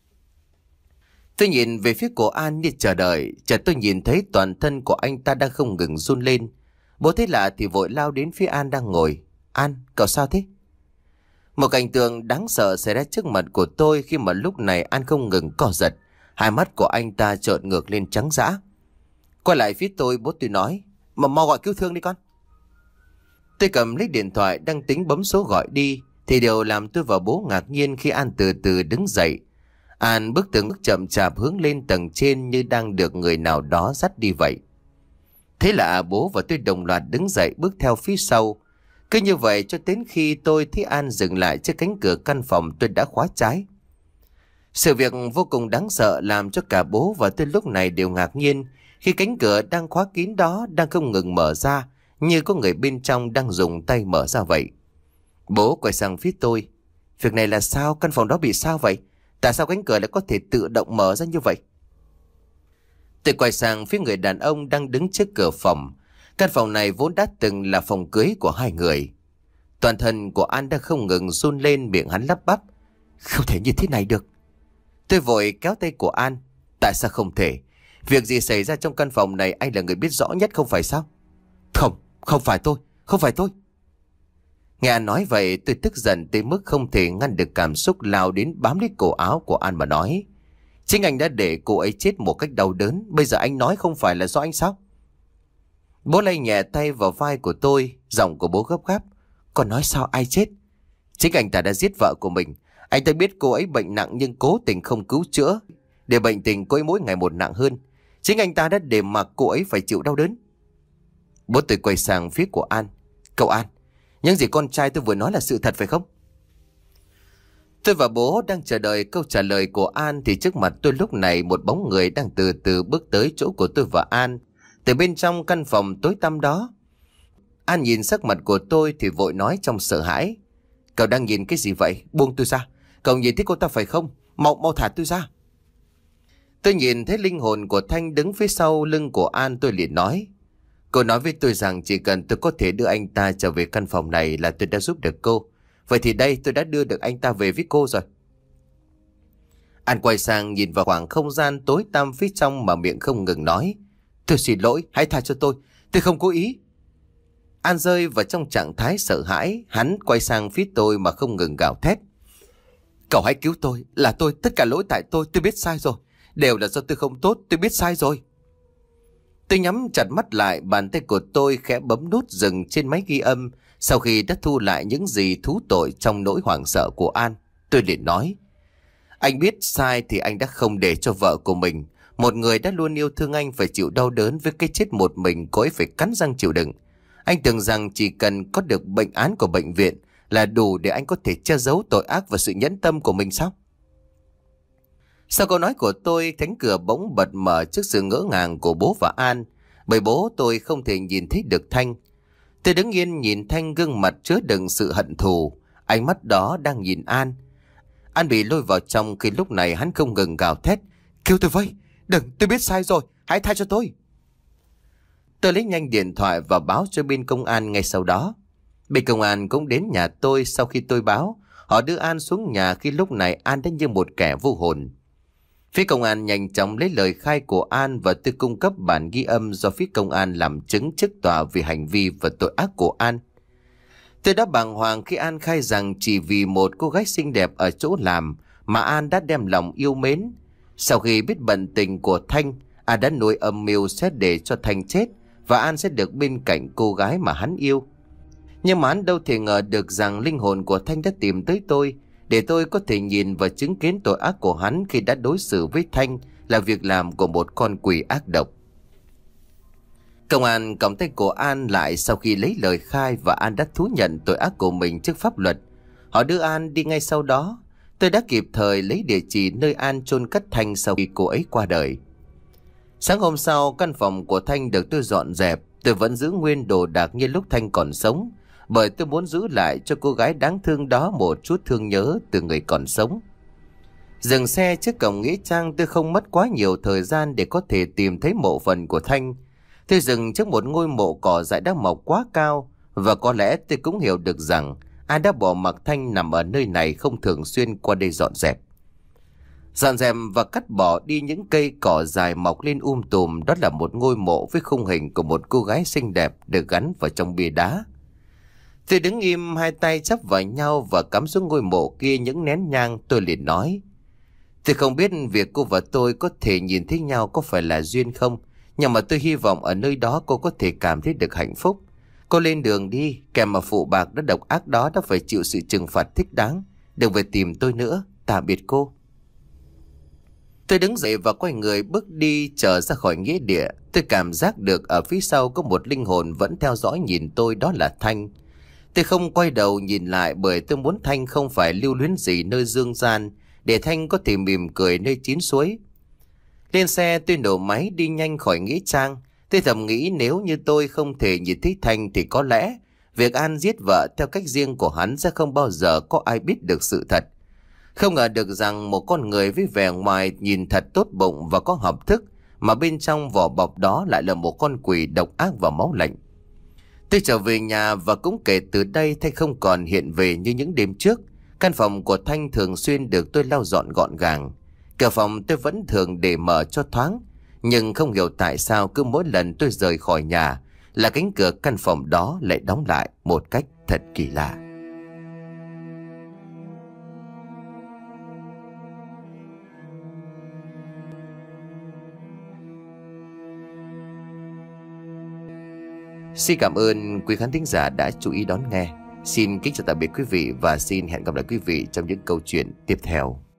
Speaker 2: Tôi nhìn về phía của An như chờ đợi, chợt tôi nhìn thấy toàn thân của anh ta đang không ngừng run lên. Bố thấy lạ thì vội lao đến phía An đang ngồi. An, cậu sao thế? Một cảnh tượng đáng sợ xảy ra trước mặt của tôi khi mà lúc này An không ngừng co giật. Hai mắt của anh ta trợn ngược lên trắng dã. Quay lại phía tôi, bố tôi nói, mà mau gọi cứu thương đi con. Tôi cầm lấy điện thoại đang tính bấm số gọi đi thì điều làm tôi và bố ngạc nhiên khi An từ từ đứng dậy. An bước từng bước chậm chạp hướng lên tầng trên như đang được người nào đó dắt đi vậy. Thế là bố và tôi đồng loạt đứng dậy bước theo phía sau. Cứ như vậy cho đến khi tôi thấy An dừng lại trước cánh cửa căn phòng tôi đã khóa trái. Sự việc vô cùng đáng sợ làm cho cả bố và tôi lúc này đều ngạc nhiên khi cánh cửa đang khóa kín đó đang không ngừng mở ra, như có người bên trong đang dùng tay mở ra vậy. Bố quay sang phía tôi. Việc này là sao? Căn phòng đó bị sao vậy? Tại sao cánh cửa lại có thể tự động mở ra như vậy? Tôi quay sang phía người đàn ông đang đứng trước cửa phòng. Căn phòng này vốn đã từng là phòng cưới của hai người. Toàn thân của An đang không ngừng run lên, miệng hắn lắp bắp. Không thể như thế này được. Tôi vội kéo tay của An. Tại sao không thể? Việc gì xảy ra trong căn phòng này anh là người biết rõ nhất không phải sao? Không, không phải tôi, không phải tôi. Nghe An nói vậy tôi tức giận tới mức không thể ngăn được cảm xúc lao đến bám lấy cổ áo của An mà nói. Chính anh đã để cô ấy chết một cách đau đớn, bây giờ anh nói không phải là do anh sao? Bố lay nhẹ tay vào vai của tôi, giọng của bố gấp gáp. Còn nói sao ai chết? Chính anh ta đã giết vợ của mình. Anh ta biết cô ấy bệnh nặng nhưng cố tình không cứu chữa, để bệnh tình cô ấy mỗi ngày một nặng hơn. Chính anh ta đã để mặc cô ấy phải chịu đau đớn. Bố tôi quay sang phía của An. Cậu An, những gì con trai tôi vừa nói là sự thật phải không? Tôi và bố đang chờ đợi câu trả lời của An thì trước mặt tôi lúc này một bóng người đang từ từ bước tới chỗ của tôi và An. Từ bên trong căn phòng tối tăm đó. An nhìn sắc mặt của tôi thì vội nói trong sợ hãi. Cậu đang nhìn cái gì vậy? Buông tôi ra. Cậu nhìn thấy cô ta phải không? Mau mau thả tôi ra. Tôi nhìn thấy linh hồn của Thanh đứng phía sau lưng của An, tôi liền nói. Cô nói với tôi rằng chỉ cần tôi có thể đưa anh ta trở về căn phòng này là tôi đã giúp được cô. Vậy thì đây tôi đã đưa được anh ta về với cô rồi. An quay sang nhìn vào khoảng không gian tối tăm phía trong mà miệng không ngừng nói. Tôi xin lỗi, hãy tha cho tôi, tôi không cố ý. An rơi vào trong trạng thái sợ hãi, hắn quay sang phía tôi mà không ngừng gào thét. Cậu hãy cứu tôi, là tôi, tất cả lỗi tại tôi, tôi biết sai rồi. Đều là do tôi không tốt, tôi biết sai rồi. Tôi nhắm chặt mắt lại, bàn tay của tôi khẽ bấm nút dừng trên máy ghi âm. Sau khi đã thu lại những gì thú tội trong nỗi hoảng sợ của An, tôi liền nói. Anh biết sai thì anh đã không để cho vợ của mình, một người đã luôn yêu thương anh, phải chịu đau đớn với cái chết một mình, cô ấy phải cắn răng chịu đựng. Anh tưởng rằng chỉ cần có được bệnh án của bệnh viện là đủ để anh có thể che giấu tội ác và sự nhẫn tâm của mình sao? Sau câu nói của tôi, cánh cửa bỗng bật mở trước sự ngỡ ngàng của bố và An. Bởi bố tôi không thể nhìn thấy được Thanh. Tôi đứng yên nhìn Thanh, gương mặt chứa đựng sự hận thù. Ánh mắt đó đang nhìn An. An bị lôi vào trong khi lúc này hắn không ngừng gào thét. Kêu tôi với, đừng, tôi biết sai rồi, hãy tha cho tôi. Tôi lấy nhanh điện thoại và báo cho bên công an ngay sau đó. Bên công an cũng đến nhà tôi sau khi tôi báo. Họ đưa An xuống nhà khi lúc này An đã như một kẻ vô hồn. Phía công an nhanh chóng lấy lời khai của An và tôi cung cấp bản ghi âm do phía công an làm chứng trước tòa về hành vi và tội ác của An. Tôi đã bàng hoàng khi An khai rằng chỉ vì một cô gái xinh đẹp ở chỗ làm mà An đã đem lòng yêu mến. Sau khi biết bận tình của Thanh, An đã nuôi âm mưu sẽ để cho Thanh chết và An sẽ được bên cạnh cô gái mà hắn yêu. Nhưng mà hắn đâu thể ngờ được rằng linh hồn của Thanh đã tìm tới tôi, để tôi có thể nhìn và chứng kiến tội ác của hắn khi đã đối xử với Thanh là việc làm của một con quỷ ác độc. Công an còng tay của An lại sau khi lấy lời khai và An đã thú nhận tội ác của mình trước pháp luật. Họ đưa An đi ngay sau đó. Tôi đã kịp thời lấy địa chỉ nơi An chôn cất Thanh sau khi cô ấy qua đời. Sáng hôm sau, căn phòng của Thanh được tôi dọn dẹp. Tôi vẫn giữ nguyên đồ đạc như lúc Thanh còn sống, bởi tôi muốn giữ lại cho cô gái đáng thương đó một chút thương nhớ từ người còn sống. Dừng xe trước cổng nghĩa trang, tôi không mất quá nhiều thời gian để có thể tìm thấy mộ phần của Thanh. Tôi dừng trước một ngôi mộ cỏ dại đã mọc quá cao, và có lẽ tôi cũng hiểu được rằng ai đã bỏ mặc Thanh nằm ở nơi này không thường xuyên qua đây dọn dẹp. Dọn dẹp và cắt bỏ đi những cây cỏ dài mọc lên um tùm, đó là một ngôi mộ với khung hình của một cô gái xinh đẹp được gắn vào trong bia đá. Tôi đứng im, hai tay chắp vào nhau và cắm xuống ngôi mộ kia những nén nhang. Tôi liền nói: tôi không biết việc cô và tôi có thể nhìn thấy nhau có phải là duyên không, nhưng mà tôi hy vọng ở nơi đó cô có thể cảm thấy được hạnh phúc. Cô lên đường đi, kẻ mà phụ bạc đã độc ác đó đã phải chịu sự trừng phạt thích đáng. Đừng về tìm tôi nữa, tạm biệt cô. Tôi đứng dậy và quay người bước đi trở ra khỏi nghĩa địa. Tôi cảm giác được ở phía sau có một linh hồn vẫn theo dõi nhìn tôi, đó là Thanh. Tôi không quay đầu nhìn lại bởi tôi muốn Thanh không phải lưu luyến gì nơi dương gian, để Thanh có thể mỉm cười nơi chín suối. Lên xe tôi nổ máy đi nhanh khỏi nghĩa trang. Tôi thầm nghĩ nếu như tôi không thể nhìn thấy Thanh thì có lẽ việc An giết vợ theo cách riêng của hắn sẽ không bao giờ có ai biết được sự thật. Không ngờ được rằng một con người với vẻ ngoài nhìn thật tốt bụng và có học thức, mà bên trong vỏ bọc đó lại là một con quỷ độc ác và máu lạnh. Tôi trở về nhà và cũng kể từ đây Thanh không còn hiện về như những đêm trước. Căn phòng của Thanh thường xuyên được tôi lau dọn gọn gàng. Cửa phòng tôi vẫn thường để mở cho thoáng, nhưng không hiểu tại sao cứ mỗi lần tôi rời khỏi nhà là cánh cửa căn phòng đó lại đóng lại một cách thật kỳ lạ. Xin cảm ơn quý khán thính giả đã chú ý đón nghe. Xin kính chào tạm biệt quý vị và xin hẹn gặp lại quý vị trong những câu chuyện tiếp theo.